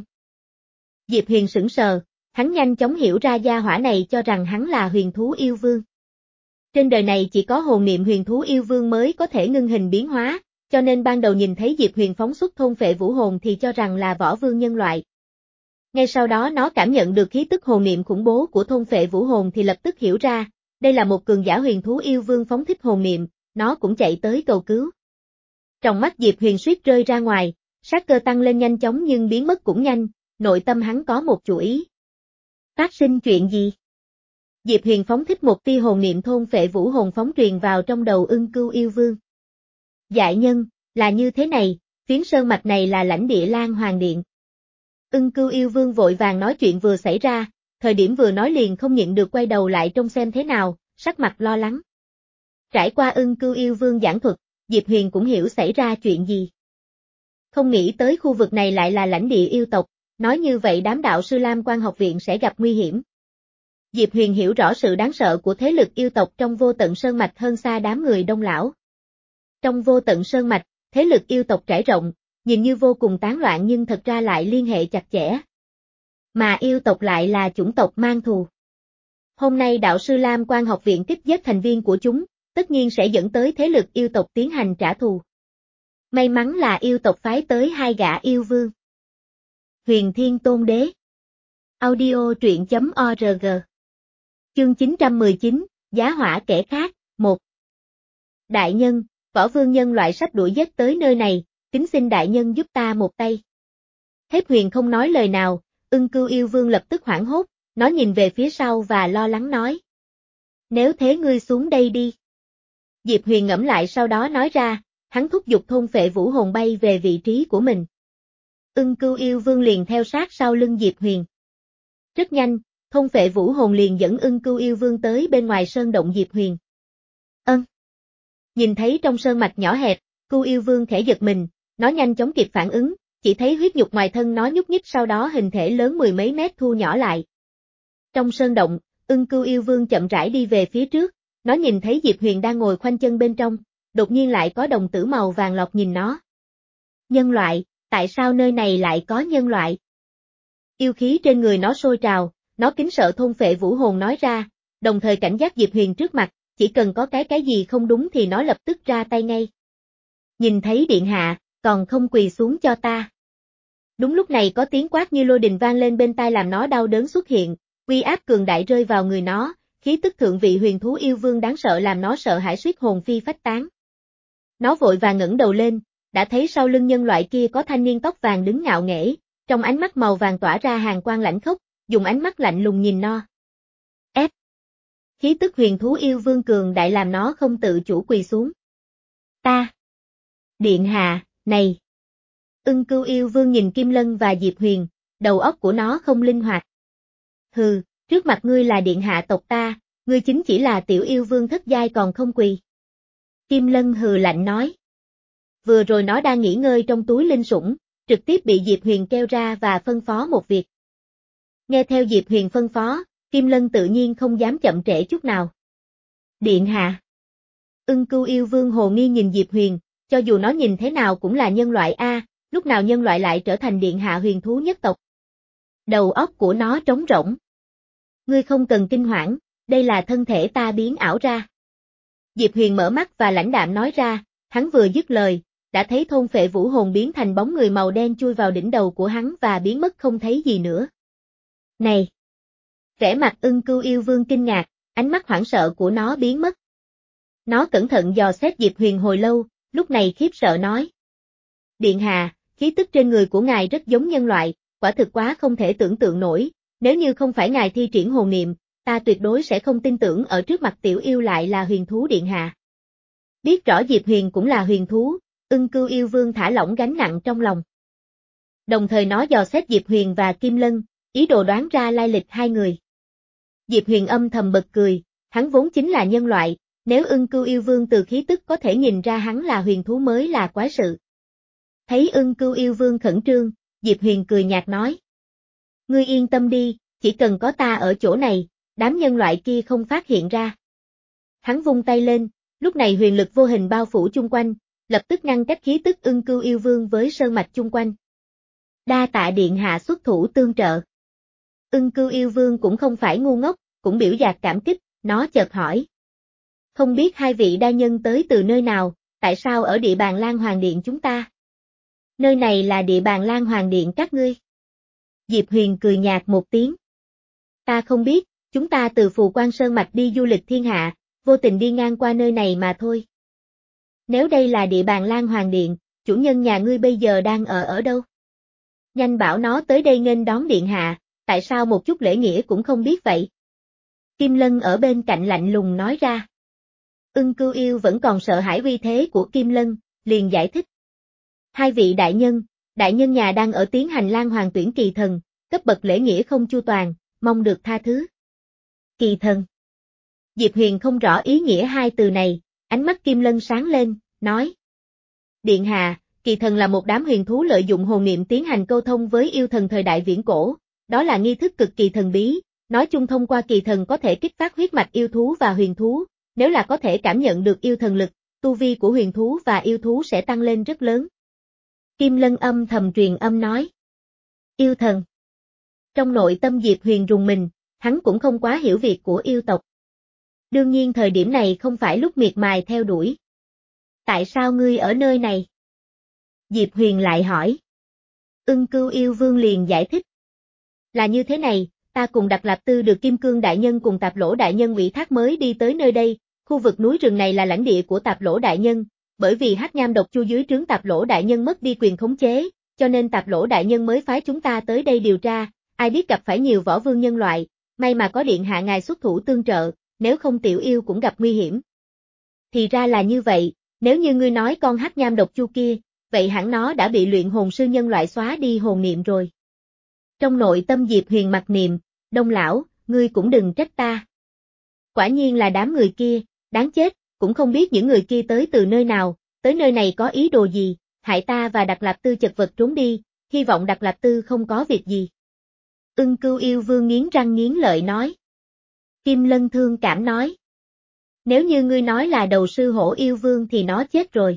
Diệp Huyền sững sờ, hắn nhanh chóng hiểu ra gia hỏa này cho rằng hắn là huyền thú yêu vương. Trên đời này chỉ có hồn niệm huyền thú yêu vương mới có thể ngưng hình biến hóa, cho nên ban đầu nhìn thấy Diệp Huyền phóng xuất thôn phệ vũ hồn thì cho rằng là võ vương nhân loại. Ngay sau đó nó cảm nhận được khí tức hồn niệm khủng bố của thôn phệ vũ hồn thì lập tức hiểu ra, đây là một cường giả huyền thú yêu vương phóng thích hồn niệm, nó cũng chạy tới cầu cứu. Trong mắt Diệp Huyền suýt rơi ra ngoài, sát cơ tăng lên nhanh chóng nhưng biến mất cũng nhanh, nội tâm hắn có một chủ ý. Phát sinh chuyện gì? Diệp Huyền phóng thích một tia hồn niệm thôn phệ vũ hồn phóng truyền vào trong đầu Ưng Cưu yêu vương. Đại nhân, là như thế này, phiến sơn mạch này là lãnh địa Lan Hoàng Điện. Ưng Cưu yêu vương vội vàng nói chuyện vừa xảy ra, thời điểm vừa nói liền không nhịn được quay đầu lại trông xem thế nào, sắc mặt lo lắng. Trải qua Ưng Cưu yêu vương giảng thuật, Diệp Huyền cũng hiểu xảy ra chuyện gì. Không nghĩ tới khu vực này lại là lãnh địa yêu tộc, nói như vậy đám đạo sư Lam Quan học viện sẽ gặp nguy hiểm. Diệp Huyền hiểu rõ sự đáng sợ của thế lực yêu tộc trong vô tận sơn mạch hơn xa đám người đông lão. Trong vô tận sơn mạch, thế lực yêu tộc trải rộng, nhìn như vô cùng tán loạn nhưng thật ra lại liên hệ chặt chẽ. Mà yêu tộc lại là chủng tộc mang thù. Hôm nay đạo sư Lam Quan học viện kích giết thành viên của chúng, tất nhiên sẽ dẫn tới thế lực yêu tộc tiến hành trả thù. May mắn là yêu tộc phái tới hai gã yêu vương. Huyền Thiên Tôn Đế. Audio truyện chấm org. Chương chín trăm mười chín, Giá hỏa kẻ khác, một. Đại nhân, võ vương nhân loại sắp đuổi giết tới nơi này, kính xin đại nhân giúp ta một tay. Hếp Huyền không nói lời nào, Ưng Cưu yêu vương lập tức hoảng hốt, nó nhìn về phía sau và lo lắng nói. Nếu thế ngươi xuống đây đi. Diệp Huyền ngẫm lại sau đó nói ra, hắn thúc giục thôn phệ vũ hồn bay về vị trí của mình. Ưng Cưu yêu vương liền theo sát sau lưng Diệp Huyền. Rất nhanh, thôn phệ vũ hồn liền dẫn Ưng Cưu yêu vương tới bên ngoài sơn động Diệp Huyền. Ân. Nhìn thấy trong sơn mạch nhỏ hẹp, Cưu yêu vương khẽ giật mình, nó nhanh chóng kịp phản ứng, chỉ thấy huyết nhục ngoài thân nó nhúc nhích sau đó hình thể lớn mười mấy mét thu nhỏ lại. Trong sơn động, Ưng Cưu yêu vương chậm rãi đi về phía trước, nó nhìn thấy Diệp Huyền đang ngồi khoanh chân bên trong, đột nhiên lại có đồng tử màu vàng lọc nhìn nó. Nhân loại, tại sao nơi này lại có nhân loại? Yêu khí trên người nó sôi trào, nó kính sợ thôn phệ vũ hồn nói ra, đồng thời cảnh giác Diệp Huyền trước mặt, chỉ cần có cái cái gì không đúng thì nó lập tức ra tay ngay. Nhìn thấy điện hạ, còn không quỳ xuống cho ta. Đúng lúc này có tiếng quát như lôi đình vang lên bên tai làm nó đau đớn xuất hiện, uy áp cường đại rơi vào người nó, khí tức thượng vị huyền thú yêu vương đáng sợ làm nó sợ hãi suýt hồn phi phách tán. Nó vội vàng ngẩng đầu lên, đã thấy sau lưng nhân loại kia có thanh niên tóc vàng đứng ngạo nghễ, trong ánh mắt màu vàng tỏa ra hàn quang lãnh khốc, dùng ánh mắt lạnh lùng nhìn nó. Ép. Khí tức huyền thú yêu vương cường đại làm nó không tự chủ quỳ xuống. Ta. Điện hạ, này. Ưng Cưu yêu vương nhìn Kim Lân và Diệp Huyền, đầu óc của nó không linh hoạt. Hừ, trước mặt ngươi là điện hạ tộc ta, ngươi chính chỉ là tiểu yêu vương thất giai còn không quỳ. Kim Lân hừ lạnh nói. Vừa rồi nó đang nghỉ ngơi trong túi linh sủng, trực tiếp bị Diệp Huyền kêu ra và phân phó một việc. Nghe theo Diệp Huyền phân phó, Kim Lân tự nhiên không dám chậm trễ chút nào. Điện hạ. Ưng Cưu yêu vương hồ nghi nhìn Diệp Huyền, cho dù nó nhìn thế nào cũng là nhân loại A, lúc nào nhân loại lại trở thành điện hạ huyền thú nhất tộc. Đầu óc của nó trống rỗng. Ngươi không cần kinh hoảng, đây là thân thể ta biến ảo ra. Diệp Huyền mở mắt và lãnh đạm nói ra, hắn vừa dứt lời, đã thấy thôn phệ vũ hồn biến thành bóng người màu đen chui vào đỉnh đầu của hắn và biến mất không thấy gì nữa. Này! Vẻ mặt Ưng Cưu yêu vương kinh ngạc, ánh mắt hoảng sợ của nó biến mất. Nó cẩn thận dò xét Diệp Huyền hồi lâu, lúc này khiếp sợ nói. Điện hạ, khí tức trên người của ngài rất giống nhân loại, quả thực quá không thể tưởng tượng nổi, nếu như không phải ngài thi triển hồn niệm, ta tuyệt đối sẽ không tin tưởng ở trước mặt tiểu yêu lại là huyền thú điện hạ. Biết rõ Diệp Huyền cũng là huyền thú, Ưng Cưu yêu vương thả lỏng gánh nặng trong lòng. Đồng thời nó dò xét Diệp Huyền và Kim Lân, ý đồ đoán ra lai lịch hai người. Diệp Huyền âm thầm bật cười, hắn vốn chính là nhân loại, nếu Ưng Cưu yêu vương từ khí tức có thể nhìn ra hắn là huyền thú mới là quái sự. Thấy Ưng Cưu yêu vương khẩn trương, Diệp Huyền cười nhạt nói. Ngươi yên tâm đi, chỉ cần có ta ở chỗ này, đám nhân loại kia không phát hiện ra. Hắn vung tay lên, lúc này huyền lực vô hình bao phủ chung quanh, lập tức ngăn cách khí tức Ưng Cưu yêu vương với sơn mạch chung quanh. Đa tạ điện hạ xuất thủ tương trợ. Ưng Cưu yêu vương cũng không phải ngu ngốc, cũng biểu dạt cảm kích, nó chợt hỏi. Không biết hai vị đa nhân tới từ nơi nào, tại sao ở địa bàn Lan Hoàng Điện chúng ta? Nơi này là địa bàn Lan Hoàng Điện các ngươi. Diệp Huyền cười nhạt một tiếng. Ta không biết, chúng ta từ Phù Quang Sơn Mạch đi du lịch thiên hạ, vô tình đi ngang qua nơi này mà thôi. Nếu đây là địa bàn Lan Hoàng Điện, chủ nhân nhà ngươi bây giờ đang ở ở đâu? Nhanh bảo nó tới đây nghênh đón điện hạ, tại sao một chút lễ nghĩa cũng không biết vậy? Kim Lân ở bên cạnh lạnh lùng nói ra. Ưng Cưu Yêu vẫn còn sợ hãi uy thế của Kim Lân, liền giải thích. Hai vị đại nhân, đại nhân nhà đang ở tiến hành Lan Hoàng tuyển kỳ thần, cấp bậc lễ nghĩa không chu toàn, mong được tha thứ. Kỳ thần. Diệp Huyền không rõ ý nghĩa hai từ này, ánh mắt Kim Lân sáng lên, nói. Điện hạ, kỳ thần là một đám huyền thú lợi dụng hồn niệm tiến hành câu thông với yêu thần thời đại viễn cổ, đó là nghi thức cực kỳ thần bí, nói chung thông qua kỳ thần có thể kích phát huyết mạch yêu thú và huyền thú, nếu là có thể cảm nhận được yêu thần lực, tu vi của huyền thú và yêu thú sẽ tăng lên rất lớn. Kim Lân âm thầm truyền âm nói. Yêu thần. Trong nội tâm Diệp Huyền rùng mình, hắn cũng không quá hiểu việc của yêu tộc. Đương nhiên thời điểm này không phải lúc miệt mài theo đuổi. Tại sao ngươi ở nơi này? Diệp Huyền lại hỏi. Ưng Cưu Yêu Vương liền giải thích. Là như thế này, ta cùng Đặc Lạp Tư được Kim Cương Đại Nhân cùng Tạp Lỗ Đại Nhân ủy thác mới đi tới nơi đây, khu vực núi rừng này là lãnh địa của Tạp Lỗ Đại Nhân, bởi vì Hắc Nham độc chu dưới trướng Tạp Lỗ Đại Nhân mất đi quyền khống chế, cho nên Tạp Lỗ Đại Nhân mới phái chúng ta tới đây điều tra, ai biết gặp phải nhiều võ vương nhân loại, may mà có điện hạ ngài xuất thủ tương trợ, nếu không tiểu yêu cũng gặp nguy hiểm. Thì ra là như vậy, nếu như ngươi nói con Hắc Nham độc chu kia, vậy hẳn nó đã bị luyện hồn sư nhân loại xóa đi hồn niệm rồi. Trong nội tâm Diệp Huyền mặc niệm, Đông lão, ngươi cũng đừng trách ta. Quả nhiên là đám người kia, đáng chết, cũng không biết những người kia tới từ nơi nào, tới nơi này có ý đồ gì, hại ta và Đặc Lạp Tư chật vật trốn đi, hy vọng Đặc Lạp Tư không có việc gì. Ưng Cưu Yêu Vương nghiến răng nghiến lợi nói. Kim Lân thương cảm nói. Nếu như ngươi nói là đầu sư hổ yêu vương thì nó chết rồi.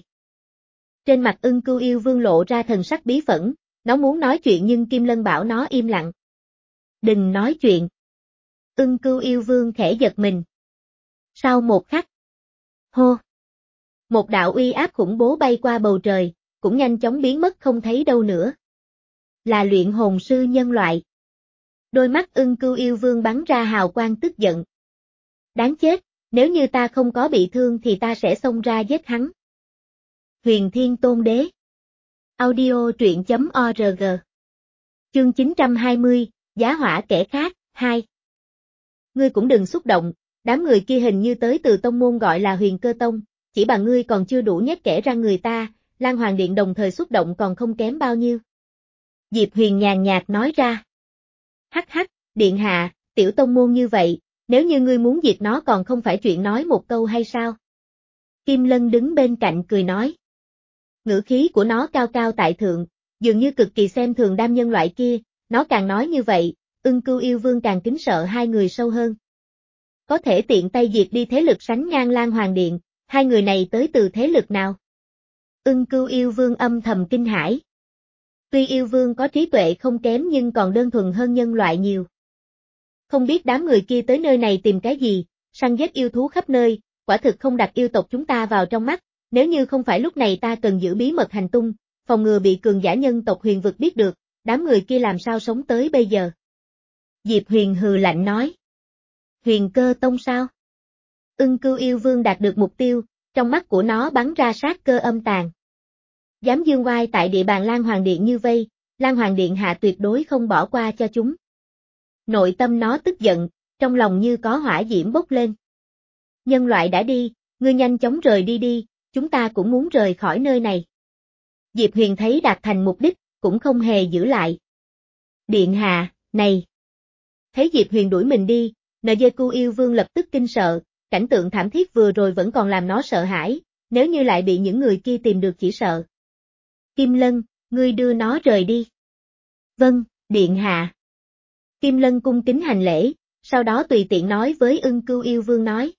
Trên mặt Ưng Cưu Yêu Vương lộ ra thần sắc bí phẫn, nó muốn nói chuyện nhưng Kim Lân bảo nó im lặng. Đừng nói chuyện. Ưng Cưu Yêu Vương khẽ giật mình. Sau một khắc. Hô. Một đạo uy áp khủng bố bay qua bầu trời, cũng nhanh chóng biến mất không thấy đâu nữa. Là luyện hồn sư nhân loại. Đôi mắt Ưng Cưu Yêu Vương bắn ra hào quang tức giận. Đáng chết, nếu như ta không có bị thương thì ta sẽ xông ra giết hắn. Huyền Thiên Tôn Đế. Audio truyện chấm org. Chương chín trăm hai mươi, Giá hỏa kẻ khác, hai. Ngươi cũng đừng xúc động, đám người kia hình như tới từ tông môn gọi là Huyền Cơ Tông, chỉ bằng ngươi còn chưa đủ nhét kẽ răng người ta, Lan Hoàng Điện đồng thời xúc động còn không kém bao nhiêu. Diệp Huyền nhàn nhạt nói ra. Hắc hắc, điện hạ, tiểu tông môn như vậy, nếu như ngươi muốn diệt nó còn không phải chuyện nói một câu hay sao? Kim Lân đứng bên cạnh cười nói. Ngữ khí của nó cao cao tại thượng, dường như cực kỳ xem thường đám nhân loại kia, nó càng nói như vậy, Ưng Cưu Yêu Vương càng kính sợ hai người sâu hơn. Có thể tiện tay diệt đi thế lực sánh ngang Lan Hoàng Điện, hai người này tới từ thế lực nào? Ưng Cưu Yêu Vương âm thầm kinh hãi. Tuy yêu vương có trí tuệ không kém nhưng còn đơn thuần hơn nhân loại nhiều. Không biết đám người kia tới nơi này tìm cái gì, săn giết yêu thú khắp nơi, quả thực không đặt yêu tộc chúng ta vào trong mắt, nếu như không phải lúc này ta cần giữ bí mật hành tung, phòng ngừa bị cường giả nhân tộc Huyền vực biết được, đám người kia làm sao sống tới bây giờ. Diệp Huyền hừ lạnh nói. Huyền Cơ Tông sao? Ưng Cưu Yêu Vương đạt được mục tiêu, trong mắt của nó bắn ra sát cơ âm tàn. Dám dương oai tại địa bàn Lan Hoàng Điện như vây, Lan Hoàng Điện hạ tuyệt đối không bỏ qua cho chúng. Nội tâm nó tức giận, trong lòng như có hỏa diễm bốc lên. Nhân loại đã đi, ngươi nhanh chóng rời đi đi, chúng ta cũng muốn rời khỏi nơi này. Diệp Huyền thấy đạt thành mục đích, cũng không hề giữ lại. Điện hạ, này! Thấy Diệp Huyền đuổi mình đi, Nờ Dê Cu Yêu Vương lập tức kinh sợ, cảnh tượng thảm thiết vừa rồi vẫn còn làm nó sợ hãi, nếu như lại bị những người kia tìm được chỉ sợ. Kim Lân, ngươi đưa nó rời đi. Vâng, điện hạ. Kim Lân cung kính hành lễ, sau đó tùy tiện nói với Ưng Cưu Yêu Vương nói.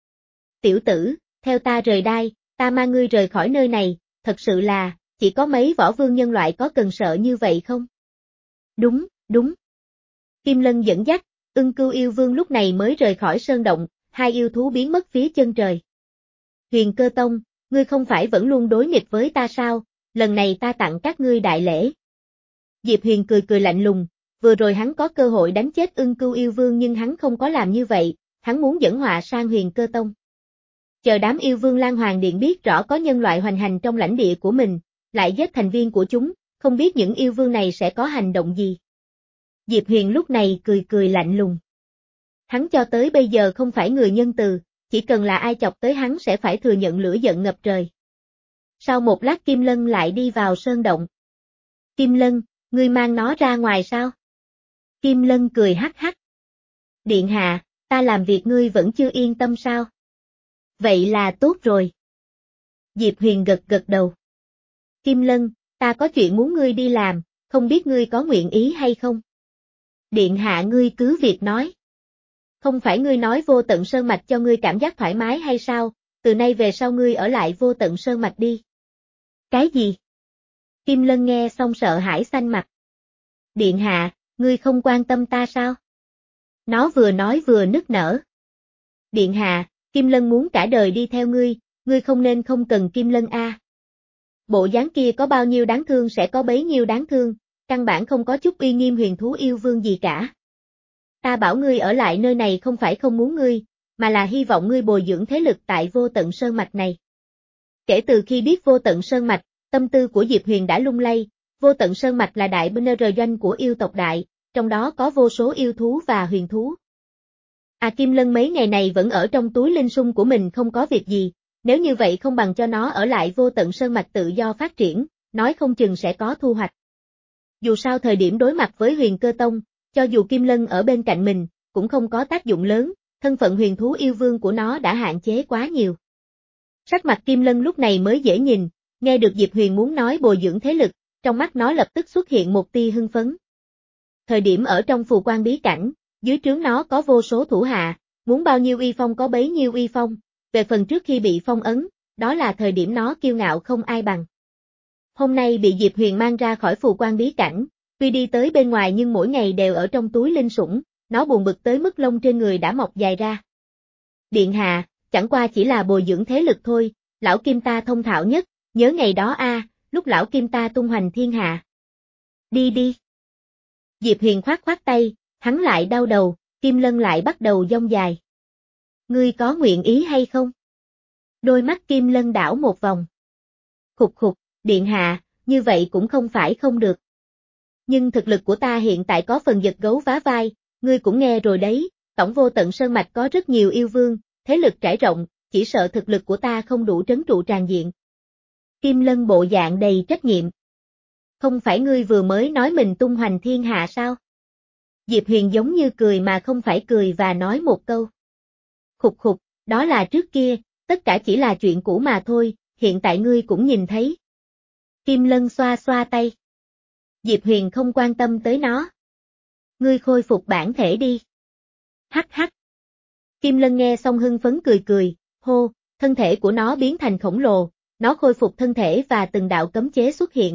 Tiểu tử, theo ta rời đai, ta mang ngươi rời khỏi nơi này, thật sự là, chỉ có mấy võ vương nhân loại có cần sợ như vậy không? Đúng, đúng. Kim Lân dẫn dắt, Ưng Cưu Yêu Vương lúc này mới rời khỏi sơn động, hai yêu thú biến mất phía chân trời. Huyền Cơ Tông, ngươi không phải vẫn luôn đối nghịch với ta sao, lần này ta tặng các ngươi đại lễ. Diệp Huyền cười cười lạnh lùng, vừa rồi hắn có cơ hội đánh chết Ưng Cưu yêu vương nhưng hắn không có làm như vậy, hắn muốn dẫn họa sang Huyền Cơ Tông. Chờ đám yêu vương Lan Hoàng Điện biết rõ có nhân loại hoành hành trong lãnh địa của mình, lại giết thành viên của chúng, không biết những yêu vương này sẽ có hành động gì. Diệp Huyền lúc này cười cười lạnh lùng. Hắn cho tới bây giờ không phải người nhân từ, chỉ cần là ai chọc tới hắn sẽ phải thừa nhận lửa giận ngập trời. Sau một lát Kim Lân lại đi vào sơn động. Kim Lân, ngươi mang nó ra ngoài sao? Kim Lân cười hắc hắc. Điện hạ, ta làm việc ngươi vẫn chưa yên tâm sao? Vậy là tốt rồi. Diệp Huyền gật gật đầu. Kim Lân, ta có chuyện muốn ngươi đi làm, không biết ngươi có nguyện ý hay không? Điện hạ ngươi cứ việc nói. Không phải ngươi nói Vô Tận Sơn Mạch cho ngươi cảm giác thoải mái hay sao, từ nay về sau ngươi ở lại Vô Tận Sơn Mạch đi. Cái gì? Kim Lân nghe xong sợ hãi xanh mặt. Điện hạ, ngươi không quan tâm ta sao? Nó vừa nói vừa nức nở. Điện hạ, Kim Lân muốn cả đời đi theo ngươi, ngươi không nên không cần Kim Lân a. Bộ dáng kia có bao nhiêu đáng thương sẽ có bấy nhiêu đáng thương, căn bản không có chút uy nghiêm huyền thú yêu vương gì cả. Ta bảo ngươi ở lại nơi này không phải không muốn ngươi, mà là hy vọng ngươi bồi dưỡng thế lực tại Vô Tận Sơn Mạch này. Kể từ khi biết Vô Tận Sơn Mạch, tâm tư của Diệp Huyền đã lung lay, Vô Tận Sơn Mạch là đại bê en rờ doanh của yêu tộc đại, trong đó có vô số yêu thú và huyền thú. À Kim Lân mấy ngày này vẫn ở trong túi linh sung của mình không có việc gì, nếu như vậy không bằng cho nó ở lại Vô Tận Sơn Mạch tự do phát triển, nói không chừng sẽ có thu hoạch. Dù sao thời điểm đối mặt với Huyền Cơ Tông, cho dù Kim Lân ở bên cạnh mình, cũng không có tác dụng lớn, thân phận huyền thú yêu vương của nó đã hạn chế quá nhiều. Sắc mặt Kim Lân lúc này mới dễ nhìn, nghe được Diệp Huyền muốn nói bồi dưỡng thế lực, trong mắt nó lập tức xuất hiện một tia hưng phấn. Thời điểm ở trong phù quan bí cảnh, dưới trướng nó có vô số thủ hạ, muốn bao nhiêu uy phong có bấy nhiêu uy phong, về phần trước khi bị phong ấn, đó là thời điểm nó kiêu ngạo không ai bằng. Hôm nay bị Diệp Huyền mang ra khỏi phù quan bí cảnh, tuy đi tới bên ngoài nhưng mỗi ngày đều ở trong túi linh sủng, nó buồn bực tới mức lông trên người đã mọc dài ra. Điện hạ, chẳng qua chỉ là bồi dưỡng thế lực thôi, lão Kim ta thông thạo nhất, nhớ ngày đó a, lúc lão Kim ta tung hoành thiên hạ. Đi đi. Diệp Huyền khoát khoát tay, hắn lại đau đầu, Kim Lân lại bắt đầu dông dài. Ngươi có nguyện ý hay không? Đôi mắt Kim Lân đảo một vòng. Khục khục, điện hạ, như vậy cũng không phải không được. Nhưng thực lực của ta hiện tại có phần giật gấu vá vai, ngươi cũng nghe rồi đấy, tổng Vô Tận Sơn Mạch có rất nhiều yêu vương, thế lực trải rộng, chỉ sợ thực lực của ta không đủ trấn trụ tràn diện. Kim Lân bộ dạng đầy trách nhiệm. Không phải ngươi vừa mới nói mình tung hoành thiên hạ sao? Diệp Huyền giống như cười mà không phải cười và nói một câu. Khục khục, đó là trước kia, tất cả chỉ là chuyện cũ mà thôi, hiện tại ngươi cũng nhìn thấy. Kim Lân xoa xoa tay. Diệp Huyền không quan tâm tới nó. Ngươi khôi phục bản thể đi. Hắc hắc. Kim Lân nghe xong hưng phấn cười cười, hô, thân thể của nó biến thành khổng lồ, nó khôi phục thân thể và từng đạo cấm chế xuất hiện.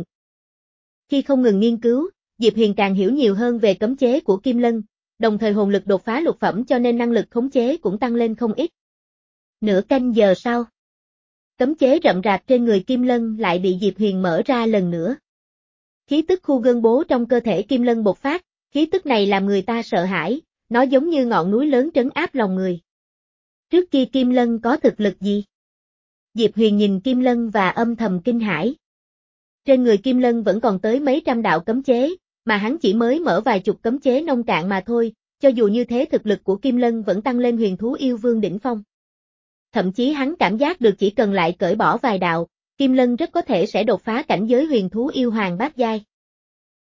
Khi không ngừng nghiên cứu, Diệp Huyền càng hiểu nhiều hơn về cấm chế của Kim Lân, đồng thời hồn lực đột phá lục phẩm cho nên năng lực khống chế cũng tăng lên không ít. Nửa canh giờ sau, cấm chế rậm rạp trên người Kim Lân lại bị Diệp Huyền mở ra lần nữa. Khí tức khu gân bố trong cơ thể Kim Lân bộc phát, khí tức này làm người ta sợ hãi, nó giống như ngọn núi lớn trấn áp lòng người. Trước kia Kim Lân có thực lực gì? Diệp Huyền nhìn Kim Lân và âm thầm kinh hãi. Trên người Kim Lân vẫn còn tới mấy trăm đạo cấm chế, mà hắn chỉ mới mở vài chục cấm chế nông cạn mà thôi, cho dù như thế thực lực của Kim Lân vẫn tăng lên huyền thú yêu vương đỉnh phong. Thậm chí hắn cảm giác được chỉ cần lại cởi bỏ vài đạo, Kim Lân rất có thể sẽ đột phá cảnh giới huyền thú yêu hoàng bát giai.